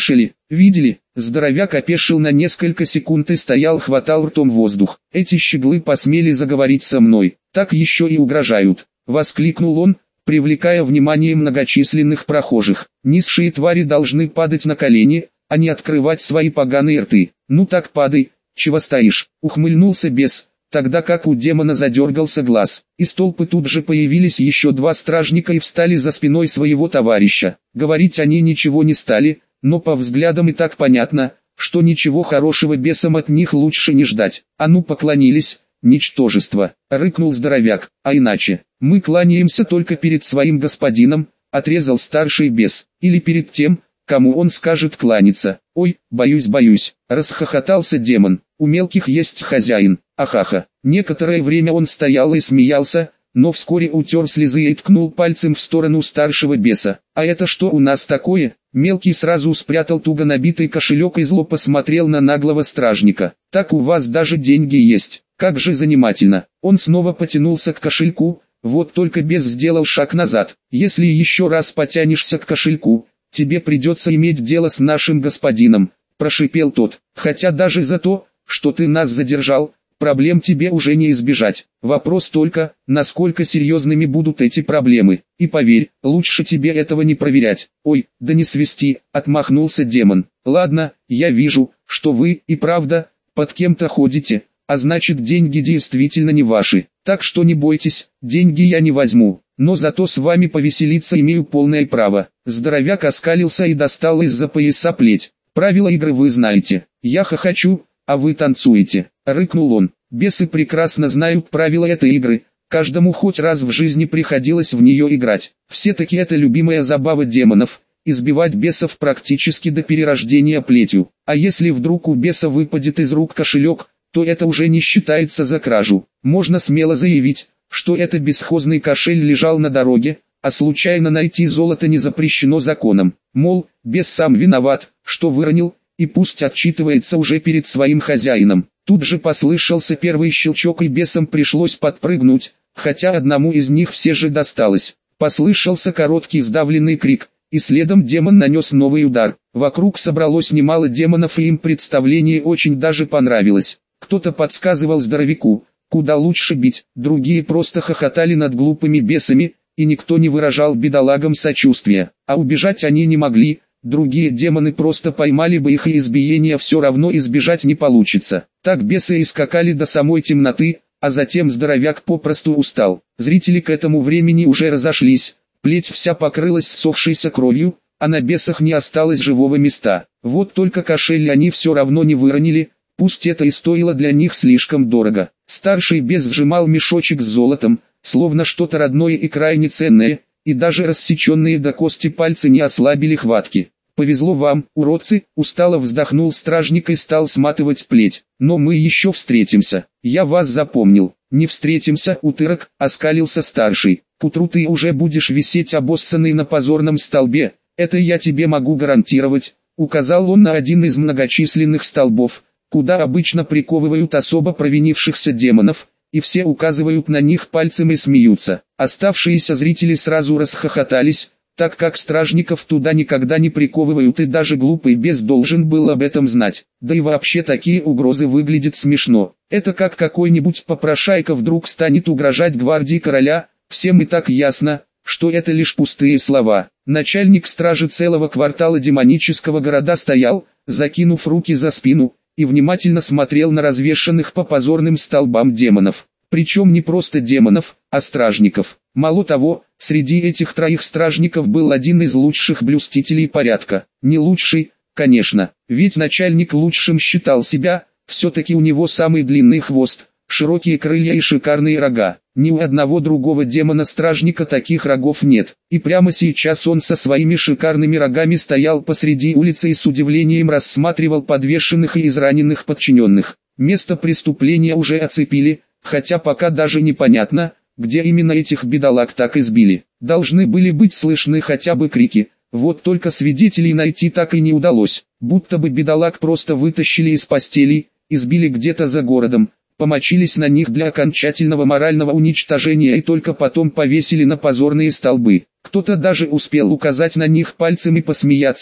Видели? Здоровяк опешил на несколько секунд и стоял, хватал ртом воздух. Эти щеглы посмели заговорить со мной, так еще и угрожают. Воскликнул он, привлекая внимание многочисленных прохожих. Низшие твари должны падать на колени, а не открывать свои поганые рты. Ну так падай, чего стоишь? Ухмыльнулся бес, тогда как у демона задергался глаз. Из толпы тут же появились еще два стражника и встали за спиной своего товарища. Говорить они ничего не стали, но по взглядам и так понятно, что ничего хорошего бесам от них лучше не ждать. А ну поклонились, ничтожество, рыкнул здоровяк, а иначе, мы кланяемся только перед своим господином, отрезал старший бес, или перед тем, кому он скажет кланяться. Ой, боюсь, боюсь, расхохотался демон, у мелких есть хозяин, ахаха. Некоторое время он стоял и смеялся, но вскоре утер слезы и ткнул пальцем в сторону старшего беса. А это что у нас такое? Мелкий сразу спрятал туго набитый кошелек и зло посмотрел на наглого стражника. Так у вас даже деньги есть, как же занимательно. Он снова потянулся к кошельку, вот только бес сделал шаг назад. Если еще раз потянешься к кошельку, тебе придется иметь дело с нашим господином, прошипел тот. Хотя даже за то, что ты нас задержал, проблем тебе уже не избежать. Вопрос только, насколько серьезными будут эти проблемы. И поверь, лучше тебе этого не проверять. Ой, да не свисти, отмахнулся демон. Ладно, я вижу, что вы и правда под кем-то ходите, а значит деньги действительно не ваши. Так что не бойтесь, деньги я не возьму, но зато с вами повеселиться имею полное право. Здоровяк оскалился и достал из-за пояса плеть. Правила игры вы знаете. Я хохочу, а вы танцуете, рыкнул он. Бесы прекрасно знают правила этой игры, каждому хоть раз в жизни приходилось в нее играть. Все-таки это любимая забава демонов, избивать бесов практически до перерождения плетью. А если вдруг у беса выпадет из рук кошелек, то это уже не считается за кражу. Можно смело заявить, что это бесхозный кошель лежал на дороге, а случайно найти золото не запрещено законом. Мол, бес сам виноват, что выронил, и пусть отчитывается уже перед своим хозяином. Тут же послышался первый щелчок и бесам пришлось подпрыгнуть, хотя одному из них все же досталось. Послышался короткий сдавленный крик, и следом демон нанес новый удар. Вокруг собралось немало демонов и им представление очень даже понравилось. Кто-то подсказывал здоровяку, куда лучше бить, другие просто хохотали над глупыми бесами, и никто не выражал бедолагам сочувствия. А убежать они не могли. Другие демоны просто поймали бы их и избиения все равно избежать не получится. Так бесы и скакали до самой темноты, а затем здоровяк попросту устал. Зрители к этому времени уже разошлись, плеть вся покрылась ссохшейся кровью, а на бесах не осталось живого места. Вот только кошель они все равно не выронили, пусть это и стоило для них слишком дорого. Старший бес сжимал мешочек с золотом, словно что-то родное и крайне ценное, и даже рассеченные до кости пальцы не ослабили хватки. «Повезло вам, уродцы», — устало вздохнул стражник и стал сматывать плеть. «Но мы еще встретимся. Я вас запомнил». «Не встретимся, утырок», — оскалился старший. «К утру ты уже будешь висеть обоссанный на позорном столбе, это я тебе могу гарантировать», — указал он на один из многочисленных столбов, куда обычно приковывают особо провинившихся демонов, и все указывают на них пальцем и смеются. Оставшиеся зрители сразу расхохотались, так как стражников туда никогда не приковывают и даже глупый бес должен был об этом знать. Да и вообще такие угрозы выглядят смешно. Это как какой-нибудь попрошайка вдруг станет угрожать гвардии короля, всем и так ясно, что это лишь пустые слова. Начальник стражи целого квартала демонического города стоял, закинув руки за спину, и внимательно смотрел на развешанных по позорным столбам демонов. Причем не просто демонов, а стражников. Мало того, среди этих троих стражников был один из лучших блюстителей порядка. Не лучший, конечно, ведь начальник лучшим считал себя, все-таки у него самый длинный хвост, широкие крылья и шикарные рога. Ни у одного другого демона-стражника таких рогов нет. И прямо сейчас он со своими шикарными рогами стоял посреди улицы и с удивлением рассматривал подвешенных и израненных подчиненных. Место преступления уже оцепили, хотя пока даже непонятно, где именно этих бедолаг так избили. Должны были быть слышны хотя бы крики, вот только свидетелей найти так и не удалось. Будто бы бедолаг просто вытащили из постелей, избили где-то за городом, помочились на них для окончательного морального уничтожения и только потом повесили на позорные столбы. Кто-то даже успел указать на них пальцем и посмеяться,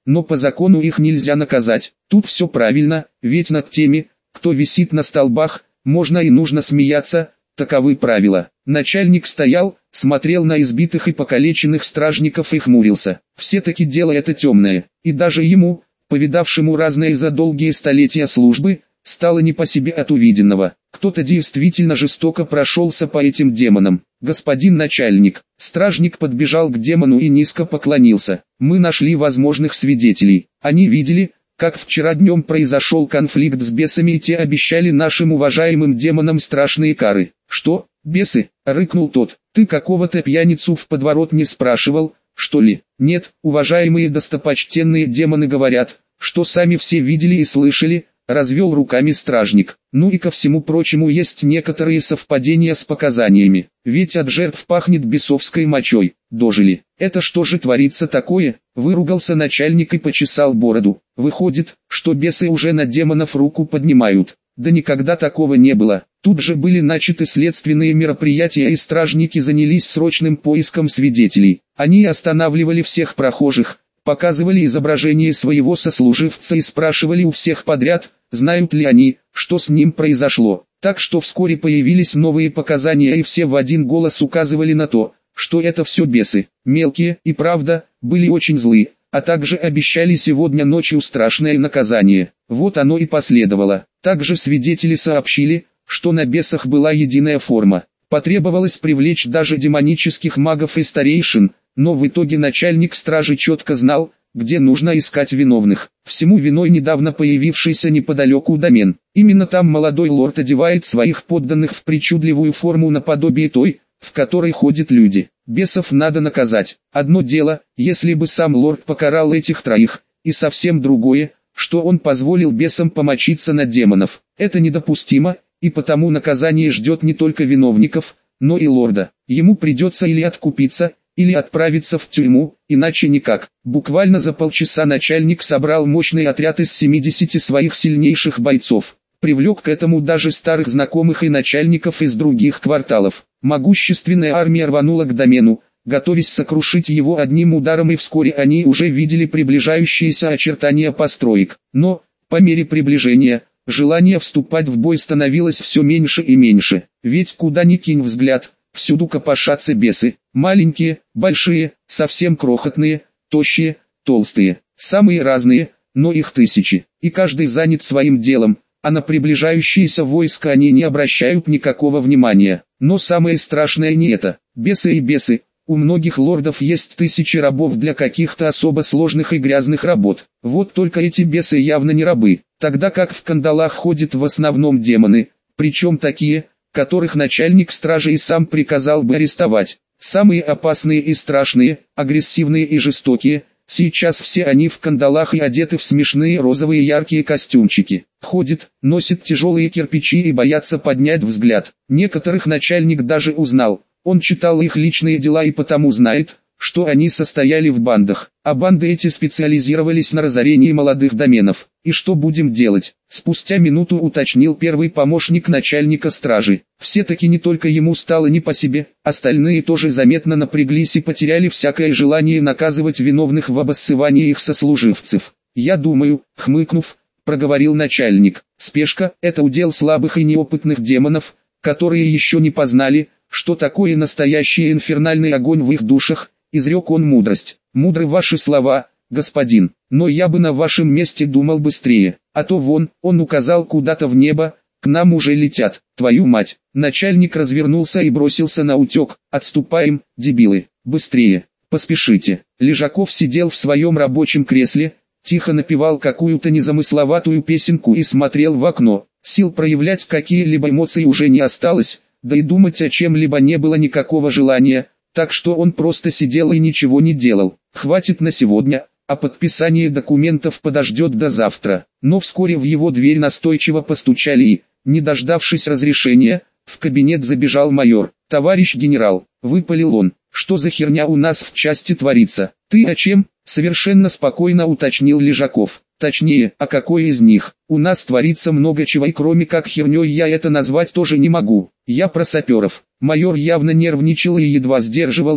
но по закону их нельзя наказать. Тут все правильно, ведь над теми, кто висит на столбах, можно и нужно смеяться, таковы правила. Начальник стоял, смотрел на избитых и покалеченных стражников и хмурился. Все-таки дело это темное, и даже ему, повидавшему разное за долгие столетия службы, стало не по себе от увиденного. Кто-то действительно жестоко прошелся по этим демонам. «Господин начальник», стражник подбежал к демону и низко поклонился. «Мы нашли возможных свидетелей. Они видели, как вчера днем произошел конфликт с бесами, и те обещали нашим уважаемым демонам страшные кары». «Что, бесы?» — рыкнул тот. «Ты какого-то пьяницу в подворот не спрашивал, что ли?» «Нет, уважаемые достопочтенные демоны говорят, что сами все видели и слышали», — развел руками стражник. «Ну и ко всему прочему есть некоторые совпадения с показаниями, ведь от жертв пахнет бесовской мочой. Дожили. Это что же творится такое?» — выругался начальник и почесал бороду. «Выходит, что бесы уже на демонов руку поднимают. Да никогда такого не было». Тут же были начаты следственные мероприятия, и стражники занялись срочным поиском свидетелей. Они останавливали всех прохожих, показывали изображение своего сослуживца и спрашивали у всех подряд, знают ли они, что с ним произошло. Так что вскоре появились новые показания, и все в один голос указывали на то, что это все бесы. Мелкие, и правда, были очень злые, а также обещали сегодня ночью страшное наказание. Вот оно и последовало. Также свидетели сообщили, что на бесах была единая форма. Потребовалось привлечь даже демонических магов и старейшин, но в итоге начальник стражи четко знал, где нужно искать виновных. Всему виной недавно появившийся неподалеку домен. Именно там молодой лорд одевает своих подданных в причудливую форму наподобие той, в которой ходят люди. Бесов надо наказать. Одно дело, если бы сам лорд покарал этих троих, и совсем другое, что он позволил бесам помочиться на демонов. Это недопустимо, и потому наказание ждет не только виновников, но и лорда. Ему придется или откупиться, или отправиться в тюрьму, иначе никак. Буквально за полчаса начальник собрал мощный отряд из семидесяти своих сильнейших бойцов. Привлек к этому даже старых знакомых и начальников из других кварталов. Могущественная армия рванула к домену, готовясь сокрушить его одним ударом, и вскоре они уже видели приближающиеся очертания построек. Но, по мере приближения, желание вступать в бой становилось все меньше и меньше. Ведь куда ни кинь взгляд, всюду копошатся бесы. Маленькие, большие, совсем крохотные, тощие, толстые. Самые разные, но их тысячи. И каждый занят своим делом, а на приближающиеся войска они не обращают никакого внимания. Но самое страшное не это. Бесы и бесы. У многих лордов есть тысячи рабов для каких-то особо сложных и грязных работ. Вот только эти бесы явно не рабы, тогда как в кандалах ходят в основном демоны, причем такие, которых начальник стражи и сам приказал бы арестовать. Самые опасные и страшные, агрессивные и жестокие, сейчас все они в кандалах и одеты в смешные розовые яркие костюмчики. Ходят, носят тяжелые кирпичи и боятся поднять взгляд. Некоторых начальник даже узнал. Он читал их личные дела и потому знает, что они состояли в бандах, а банды эти специализировались на разорении молодых доменов. «И что будем делать?» — спустя минуту уточнил первый помощник начальника стражи. Все-таки не только ему стало не по себе, остальные тоже заметно напряглись и потеряли всякое желание наказывать виновных в обоссывании их сослуживцев. «Я думаю», — хмыкнув, проговорил начальник, — «спешка — это удел слабых и неопытных демонов, которые еще не познали, что такое настоящий инфернальный огонь в их душах», — изрек он мудрость. «Мудры ваши слова, господин, но я бы на вашем месте думал быстрее, а то вон», — он указал куда-то в небо, — «к нам уже летят, твою мать». Начальник развернулся и бросился на утек. «Отступаем, дебилы, быстрее, поспешите». Лежаков сидел в своем рабочем кресле, тихо напевал какую-то незамысловатую песенку и смотрел в окно. Сил проявлять какие-либо эмоции уже не осталось, да и думать о чем-либо не было никакого желания, так что он просто сидел и ничего не делал. Хватит на сегодня, а подписание документов подождет до завтра. Но вскоре в его дверь настойчиво постучали и, не дождавшись разрешения, в кабинет забежал майор. «Товарищ генерал», — выпалил он, — «что за херня у нас в части творится?» «Ты о чем?» — совершенно спокойно уточнил Лежаков. «Точнее, а какой из них? У нас творится много чего, и кроме как херней я это назвать тоже не могу. Я про саперов». Майор явно нервничал и едва сдерживался,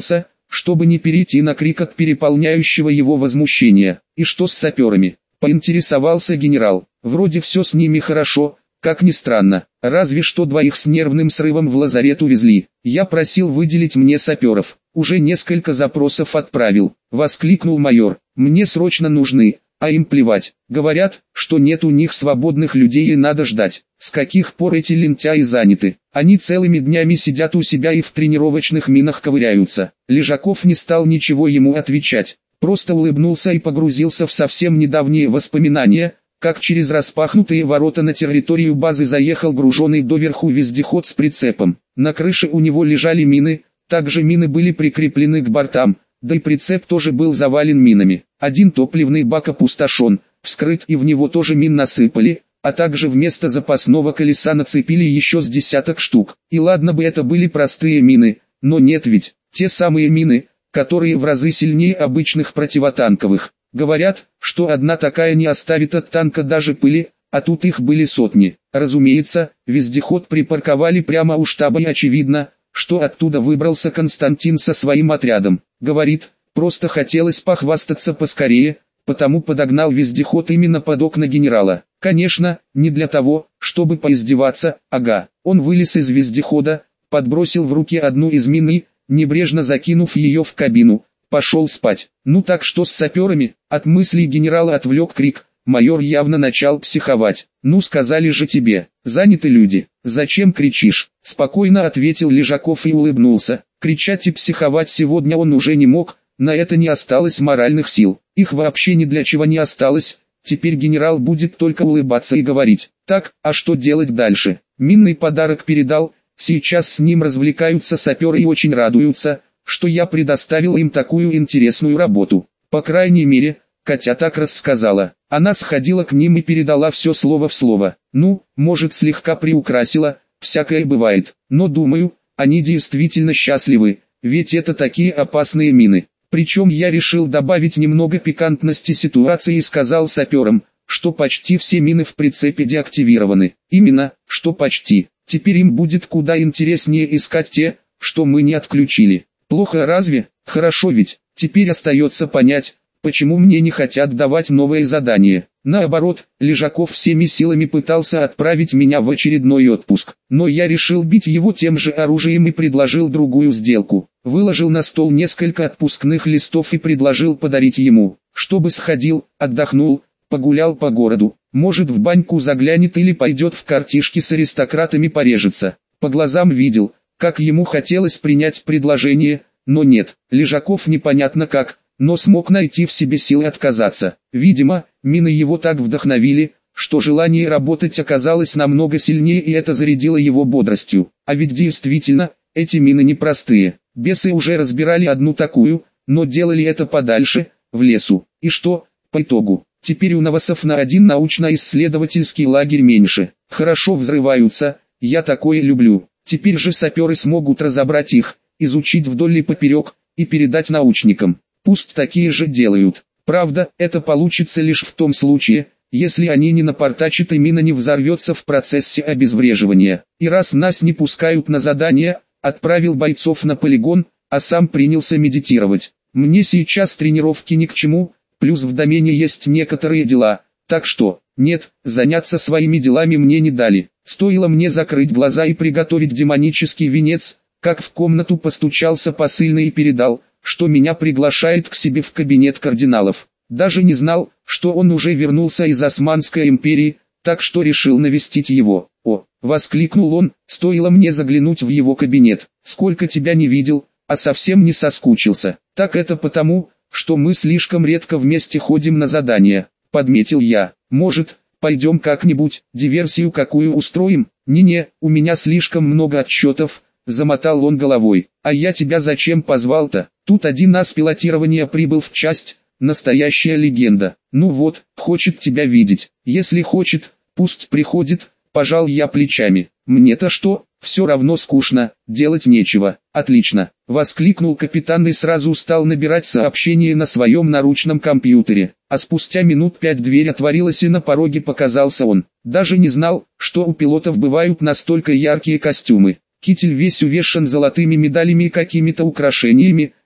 чтобы не перейти на крик от переполняющего его возмущения. «И что с саперами?» – поинтересовался генерал. «Вроде все с ними хорошо, как ни странно, разве что двоих с нервным срывом в лазарет увезли. Я просил выделить мне саперов, уже несколько запросов отправил», – воскликнул майор. «Мне срочно нужны, а им плевать. Говорят, что нет у них свободных людей и надо ждать. С каких пор эти лентяи заняты? Они целыми днями сидят у себя и в тренировочных минах ковыряются». Лежаков не стал ничего ему отвечать, просто улыбнулся и погрузился в совсем недавние воспоминания, как через распахнутые ворота на территорию базы заехал груженный доверху вездеход с прицепом. На крыше у него лежали мины, также мины были прикреплены к бортам, да и прицеп тоже был завален минами. Один топливный бак опустошен, вскрыт и в него тоже мин насыпали, а также вместо запасного колеса нацепили еще с десяток штук. И ладно бы это были простые мины, но нет ведь, те самые мины, которые в разы сильнее обычных противотанковых. Говорят, что одна такая не оставит от танка даже пыли, а тут их были сотни. Разумеется, вездеход припарковали прямо у штаба и очевидно, что оттуда выбрался Константин со своим отрядом. Говорит, просто хотелось похвастаться поскорее, потому подогнал вездеход именно под окна генерала. Конечно, не для того, чтобы поиздеваться, ага. Он вылез из вездехода, подбросил в руки одну из мин и, небрежно закинув ее в кабину, пошел спать. Ну так что с саперами? От мыслей генерала отвлек крик. Майор явно начал психовать. «Ну сказали же тебе, заняты люди, зачем кричишь?» Спокойно ответил Лежаков и улыбнулся. Кричать и психовать сегодня он уже не мог, на это не осталось моральных сил. Их вообще ни для чего не осталось, теперь генерал будет только улыбаться и говорить. Так, а что делать дальше? Минный подарок передал, сейчас с ним развлекаются саперы и очень радуются, что я предоставил им такую интересную работу. По крайней мере, Катя так рассказала. Она сходила к ним и передала все слово в слово. Ну, может слегка приукрасила, всякое бывает. Но думаю, они действительно счастливы, ведь это такие опасные мины. Причем я решил добавить немного пикантности ситуации и сказал саперам, что почти все мины в прицепе деактивированы. Именно, что почти. Теперь им будет куда интереснее искать те, что мы не отключили. Плохо разве? Хорошо ведь. Теперь остается понять, почему мне не хотят давать новые задания. Наоборот, Лежаков всеми силами пытался отправить меня в очередной отпуск. Но я решил бить его тем же оружием и предложил другую сделку. Выложил на стол несколько отпускных листов и предложил подарить ему, чтобы сходил, отдохнул, погулял по городу. Может в баньку заглянет или пойдет в картишки с аристократами порежется. По глазам видел, как ему хотелось принять предложение, но нет. Лежаков непонятно как, но смог найти в себе силы отказаться. Видимо, мины его так вдохновили, что желание работать оказалось намного сильнее, и это зарядило его бодростью. А ведь действительно, эти мины непростые. Бесы уже разбирали одну такую, но делали это подальше, в лесу. И что, по итогу? Теперь у новосов на один научно-исследовательский лагерь меньше. Хорошо взрываются, я такое люблю. Теперь же саперы смогут разобрать их, изучить вдоль и поперек, и передать научникам. Пусть такие же делают. Правда, это получится лишь в том случае, если они не напортачат и мина не взорвется в процессе обезвреживания. И раз нас не пускают на задание, отправил бойцов на полигон, а сам принялся медитировать. Мне сейчас тренировки ни к чему, плюс в домене есть некоторые дела, так что, нет, заняться своими делами мне не дали. Стоило мне закрыть глаза и приготовить демонический венец, как в комнату постучался посыльный и передал, что меня приглашает к себе в кабинет кардиналов. Даже не знал, что он уже вернулся из Османской империи, так что решил навестить его. «О!» — воскликнул он, стоило мне заглянуть в его кабинет. «Сколько тебя не видел, а совсем не соскучился». «Так это потому, что мы слишком редко вместе ходим на задания», — подметил я. «Может, пойдем как-нибудь, диверсию какую устроим?» «Не-не, у меня слишком много отчетов», — замотал он головой. «А я тебя зачем позвал-то? Тут один ас пилотирования прибыл в часть, настоящая легенда. Ну вот, хочет тебя видеть. Если хочет, пусть приходит», — пожал я плечами. «Мне-то что, все равно скучно, делать нечего». «Отлично», — воскликнул капитан и сразу стал набирать сообщение на своем наручном компьютере. А спустя минут пять дверь отворилась и на пороге показался он. Даже не знал, что у пилотов бывают настолько яркие костюмы. Китель весь увешан золотыми медалями и какими-то украшениями,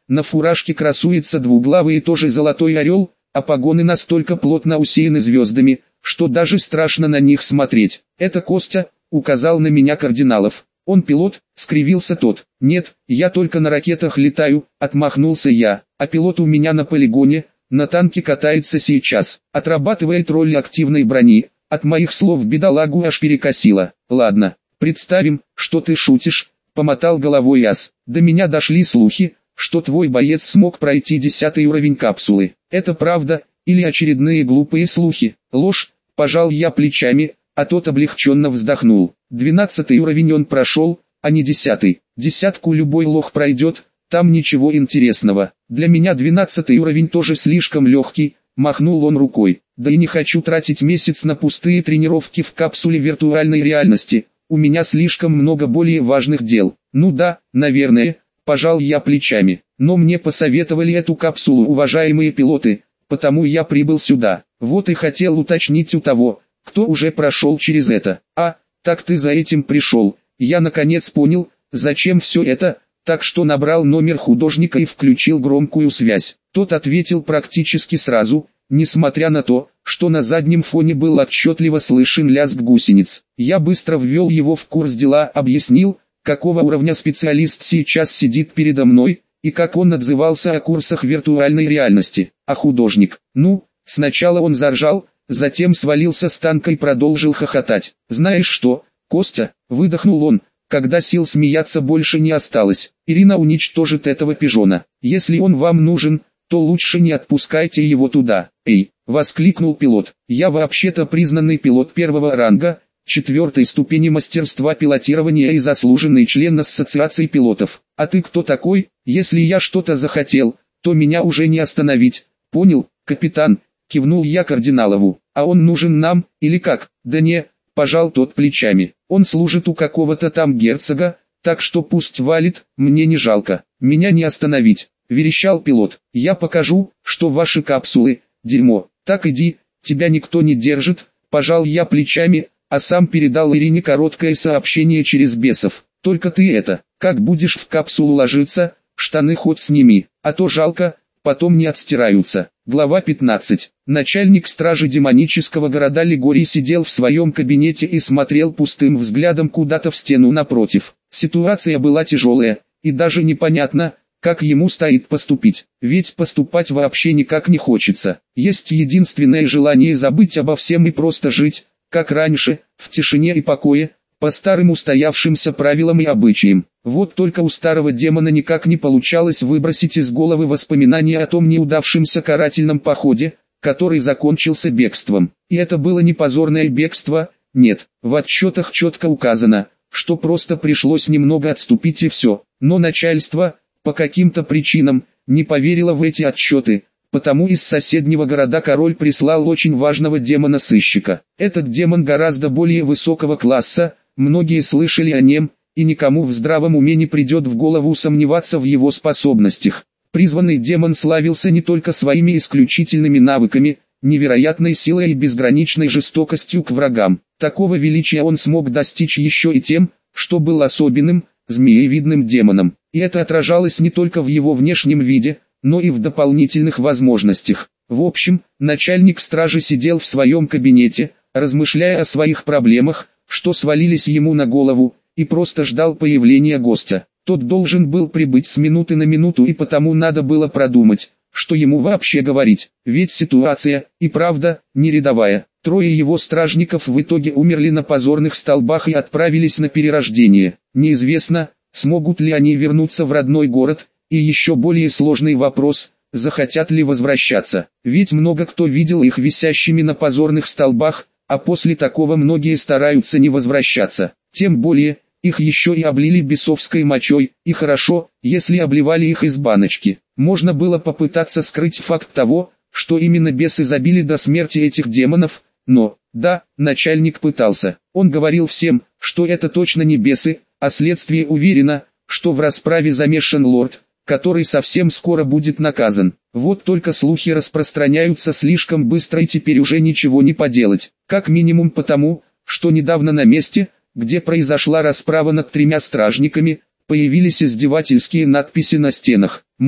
на фуражке красуется двуглавый и тоже золотой орел, а погоны настолько плотно усеяны звездами, что даже страшно на них смотреть. «Это Костя», — указал на меня Кардиналов. «Он пилот?» — скривился тот. «Нет, я только на ракетах летаю», — отмахнулся я. «А пилот у меня на полигоне, на танке катается сейчас, отрабатывает роль активной брони». От моих слов бедолагу аж перекосило. «Ладно, представим, что ты шутишь», — помотал головой Ас. «До меня дошли слухи, что твой боец смог пройти десятый уровень капсулы. Это правда, или очередные глупые слухи?» «Ложь», — пожал я плечами, а тот облегченно вздохнул. «Двенадцатый уровень он прошел, а не десятый. Десятку любой лох пройдет, там ничего интересного. Для меня двенадцатый уровень тоже слишком легкий», — махнул он рукой. «Да и не хочу тратить месяц на пустые тренировки в капсуле виртуальной реальности, у меня слишком много более важных дел». «Ну да, наверное», — пожал я плечами. «Но мне посоветовали эту капсулу уважаемые пилоты, потому я прибыл сюда. Вот и хотел уточнить у того, кто уже прошел через это». «А, так ты за этим пришел». Я наконец понял, зачем все это, так что набрал номер художника и включил громкую связь. Тот ответил практически сразу, несмотря на то, что на заднем фоне был отчетливо слышен лязг гусениц. Я быстро ввел его в курс дела, объяснил, какого уровня специалист сейчас сидит передо мной, и как он отзывался о курсах виртуальной реальности. А художник, ну, сначала он заржал, затем свалился с танка и продолжил хохотать. «Знаешь что, Костя?» — выдохнул он, когда сил смеяться больше не осталось. «Ирина уничтожит этого пижона. Если он вам нужен, то лучше не отпускайте его туда». «Эй!» — воскликнул пилот. «Я вообще-то признанный пилот первого ранга, четвертой ступени мастерства пилотирования и заслуженный член Ассоциации пилотов. А ты кто такой? Если я что-то захотел, то меня уже не остановить. Понял, капитан?» — кивнул я Кардиналову. «А он нужен нам, или как?» «Да не», — пожал тот плечами. «Он служит у какого-то там герцога, так что пусть валит, мне не жалко. Меня не остановить», — верещал пилот. «Я покажу, что ваши капсулы — дерьмо. Так иди, тебя никто не держит», — пожал я плечами, а сам передал Ирине короткое сообщение через бесов. «Только ты это, как будешь в капсулу ложиться, штаны хоть сними, а то жалко, потом не отстираются». Глава пятнадцать. Начальник стражи демонического города Лигорий сидел в своем кабинете и смотрел пустым взглядом куда-то в стену напротив. Ситуация была тяжелая, и даже непонятно, как ему стоит поступить, ведь поступать вообще никак не хочется. Есть единственное желание забыть обо всем и просто жить, как раньше, в тишине и покое, по старым устоявшимся правилам и обычаям. Вот только у старого демона никак не получалось выбросить из головы воспоминания о том неудавшемся карательном походе, который закончился бегством. И это было не позорное бегство, нет, в отчетах четко указано, что просто пришлось немного отступить и все. Но начальство, по каким-то причинам, не поверило в эти отчеты, потому из соседнего города король прислал очень важного демона-сыщика. Этот демон гораздо более высокого класса, многие слышали о нем, и никому в здравом уме не придет в голову сомневаться в его способностях. Призванный демон славился не только своими исключительными навыками, невероятной силой и безграничной жестокостью к врагам. Такого величия он смог достичь еще и тем, что был особенным, змеевидным демоном. И это отражалось не только в его внешнем виде, но и в дополнительных возможностях. В общем, начальник стражи сидел в своем кабинете, размышляя о своих проблемах, что свалились ему на голову, и просто ждал появления гостя. Тот должен был прибыть с минуты на минуту, и потому надо было продумать, что ему вообще говорить, ведь ситуация, и правда, не рядовая. Трое его стражников в итоге умерли на позорных столбах и отправились на перерождение. Неизвестно, смогут ли они вернуться в родной город, и еще более сложный вопрос, захотят ли возвращаться. Ведь много кто видел их висящими на позорных столбах, а после такого многие стараются не возвращаться. Тем более, их еще и облили бесовской мочой, и хорошо, если обливали их из баночки. Можно было попытаться скрыть факт того, что именно бесы забили до смерти этих демонов, но, да, начальник пытался. Он говорил всем, что это точно не бесы, а следствие уверено, что в расправе замешан лорд, который совсем скоро будет наказан. Вот только слухи распространяются слишком быстро, и теперь уже ничего не поделать. Как минимум потому, что недавно на месте, где произошла расправа над тремя стражниками, появились издевательские надписи на стенах. Мол,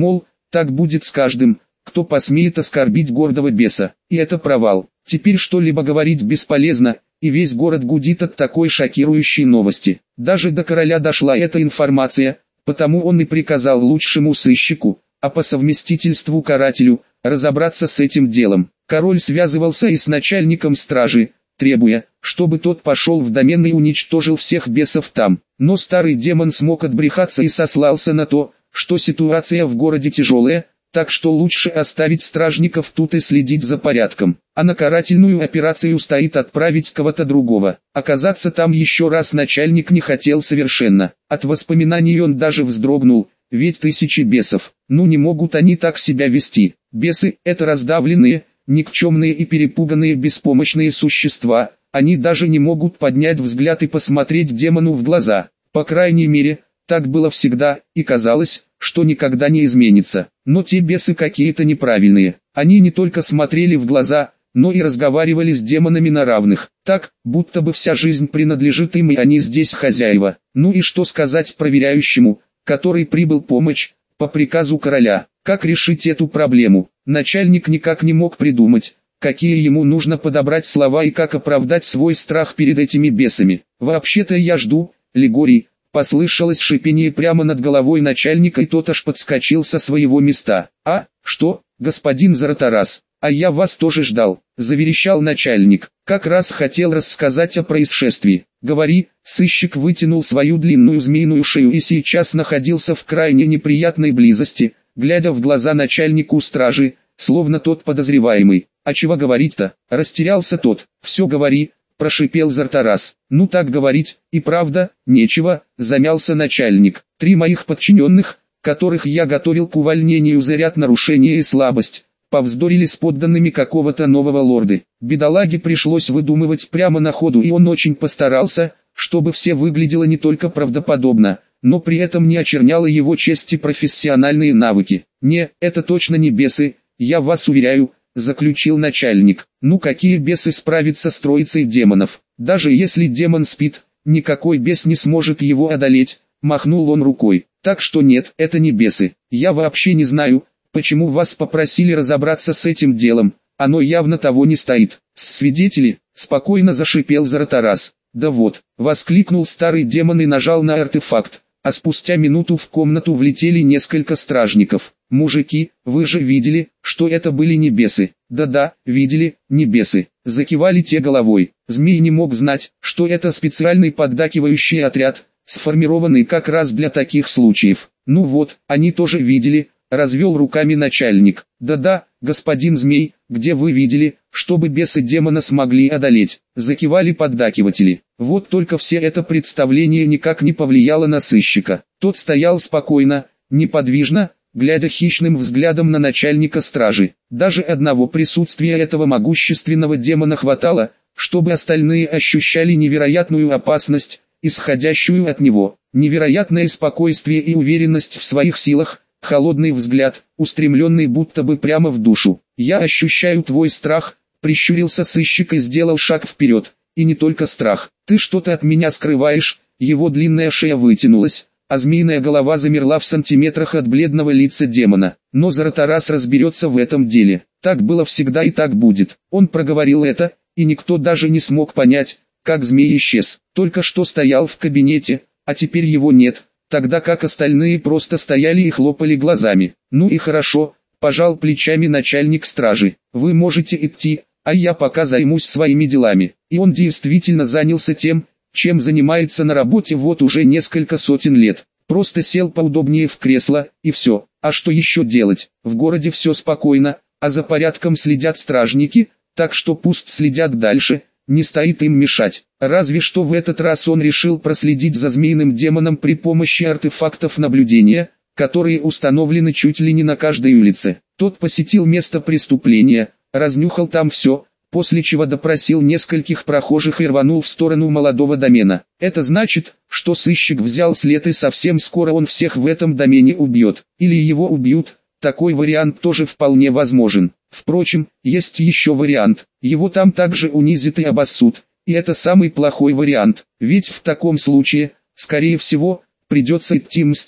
Так будет с каждым, кто посмеет оскорбить гордого беса. И это провал. Теперь что-либо говорить бесполезно, и весь город гудит от такой шокирующей новости. Даже до короля дошла эта информация, потому он и приказал лучшему сыщику, а по совместительству карателю, разобраться с этим делом. Король связывался и с начальником стражи, требуя, чтобы тот пошел в домен и уничтожил всех бесов там. Но старый демон смог отбрехаться и сослался на то, что ситуация в городе тяжелая, так что лучше оставить стражников тут и следить за порядком. А на карательную операцию стоит отправить кого-то другого. Оказаться там еще раз начальник не хотел совершенно. От воспоминаний он даже вздрогнул, ведь тысячи бесов. Ну не могут они так себя вести. Бесы – это раздавленные, никчемные и перепуганные беспомощные существа. Они даже не могут поднять взгляд и посмотреть демону в глаза. По крайней мере, так было всегда, и казалось, что никогда не изменится. Но те бесы какие-то неправильные. Они не только смотрели в глаза, но и разговаривали с демонами на равных. Так, будто бы вся жизнь принадлежит им и они здесь хозяева. Ну и что сказать проверяющему, который прибыл помочь, по приказу короля. Как решить эту проблему? Начальник никак не мог придумать, какие ему нужно подобрать слова и как оправдать свой страх перед этими бесами. «Вообще-то я жду, Лигорий», послышалось шипение прямо над головой начальника, и тот аж подскочил со своего места. «А, что, господин Заратарас, а я вас тоже ждал», — заверещал начальник. «Как раз хотел рассказать о происшествии». «Говори», — сыщик вытянул свою длинную змеиную шею и сейчас находился в крайне неприятной близости, глядя в глаза начальнику стражи, словно тот подозреваемый. «А чего говорить-то?» — растерялся тот. «Все говори», — прошипел Зартарас. «Ну так говорить, и правда, нечего», — замялся начальник. «Три моих подчиненных, которых я готовил к увольнению за ряд нарушений и слабость, повздорили с подданными какого-то нового лорда. Бедолаге пришлось выдумывать прямо на ходу, и он очень постарался, чтобы все выглядело не только правдоподобно, но при этом не очерняло его честь и профессиональные навыки. Не, это точно не бесы, я вас уверяю», — заключил начальник. «Ну какие бесы справятся с троицей демонов? Даже если демон спит, никакой бес не сможет его одолеть», — махнул он рукой. «Так что нет, это не бесы. Я вообще не знаю, почему вас попросили разобраться с этим делом, оно явно того не стоит. Свидетели?» — спокойно зашипел Заратарас. «Да вот», — воскликнул старый демон и нажал на артефакт, а спустя минуту в комнату влетели несколько стражников. «Мужики, вы же видели, что это были не бесы?» «Да-да, видели, не бесы», — закивали те головой. Змей не мог знать, что это специальный поддакивающий отряд, сформированный как раз для таких случаев. «Ну вот, они тоже видели», — развел руками начальник. «Да-да, господин Змей, где вы видели, чтобы бесы демона смогли одолеть?» — закивали поддакиватели. Вот только все это представление никак не повлияло на сыщика. Тот стоял спокойно, неподвижно, глядя хищным взглядом на начальника стражи. Даже одного присутствия этого могущественного демона хватало, чтобы остальные ощущали невероятную опасность, исходящую от него. Невероятное спокойствие и уверенность в своих силах, холодный взгляд, устремленный будто бы прямо в душу. «Я ощущаю твой страх», — прищурился сыщик и сделал шаг вперед. «И не только страх. Ты что-то от меня скрываешь». Его длинная шея вытянулась, а змеиная голова замерла в сантиметрах от бледного лица демона. Но Заратарас разберется в этом деле. Так было всегда и так будет. Он проговорил это, и никто даже не смог понять, как змей исчез. Только что стоял в кабинете, а теперь его нет, тогда как остальные просто стояли и хлопали глазами. «Ну и хорошо», — пожал плечами начальник стражи. «Вы можете идти, а я пока займусь своими делами». И он действительно занялся тем, чем занимается на работе вот уже несколько сотен лет. Просто сел поудобнее в кресло, и все. А что еще делать? В городе все спокойно, а за порядком следят стражники, так что пусть следят дальше, не стоит им мешать. Разве что в этот раз он решил проследить за змеиным демоном при помощи артефактов наблюдения, которые установлены чуть ли не на каждой улице. Тот посетил место преступления, разнюхал там все, после чего допросил нескольких прохожих и рванул в сторону молодого домена. Это значит, что сыщик взял след и совсем скоро он всех в этом домене убьет. Или его убьют, такой вариант тоже вполне возможен. Впрочем, есть еще вариант, его там также унизят и обоссут, и это самый плохой вариант, ведь в таком случае, скорее всего, придется идти мстить,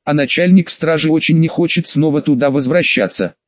а начальник стражи очень не хочет снова туда возвращаться.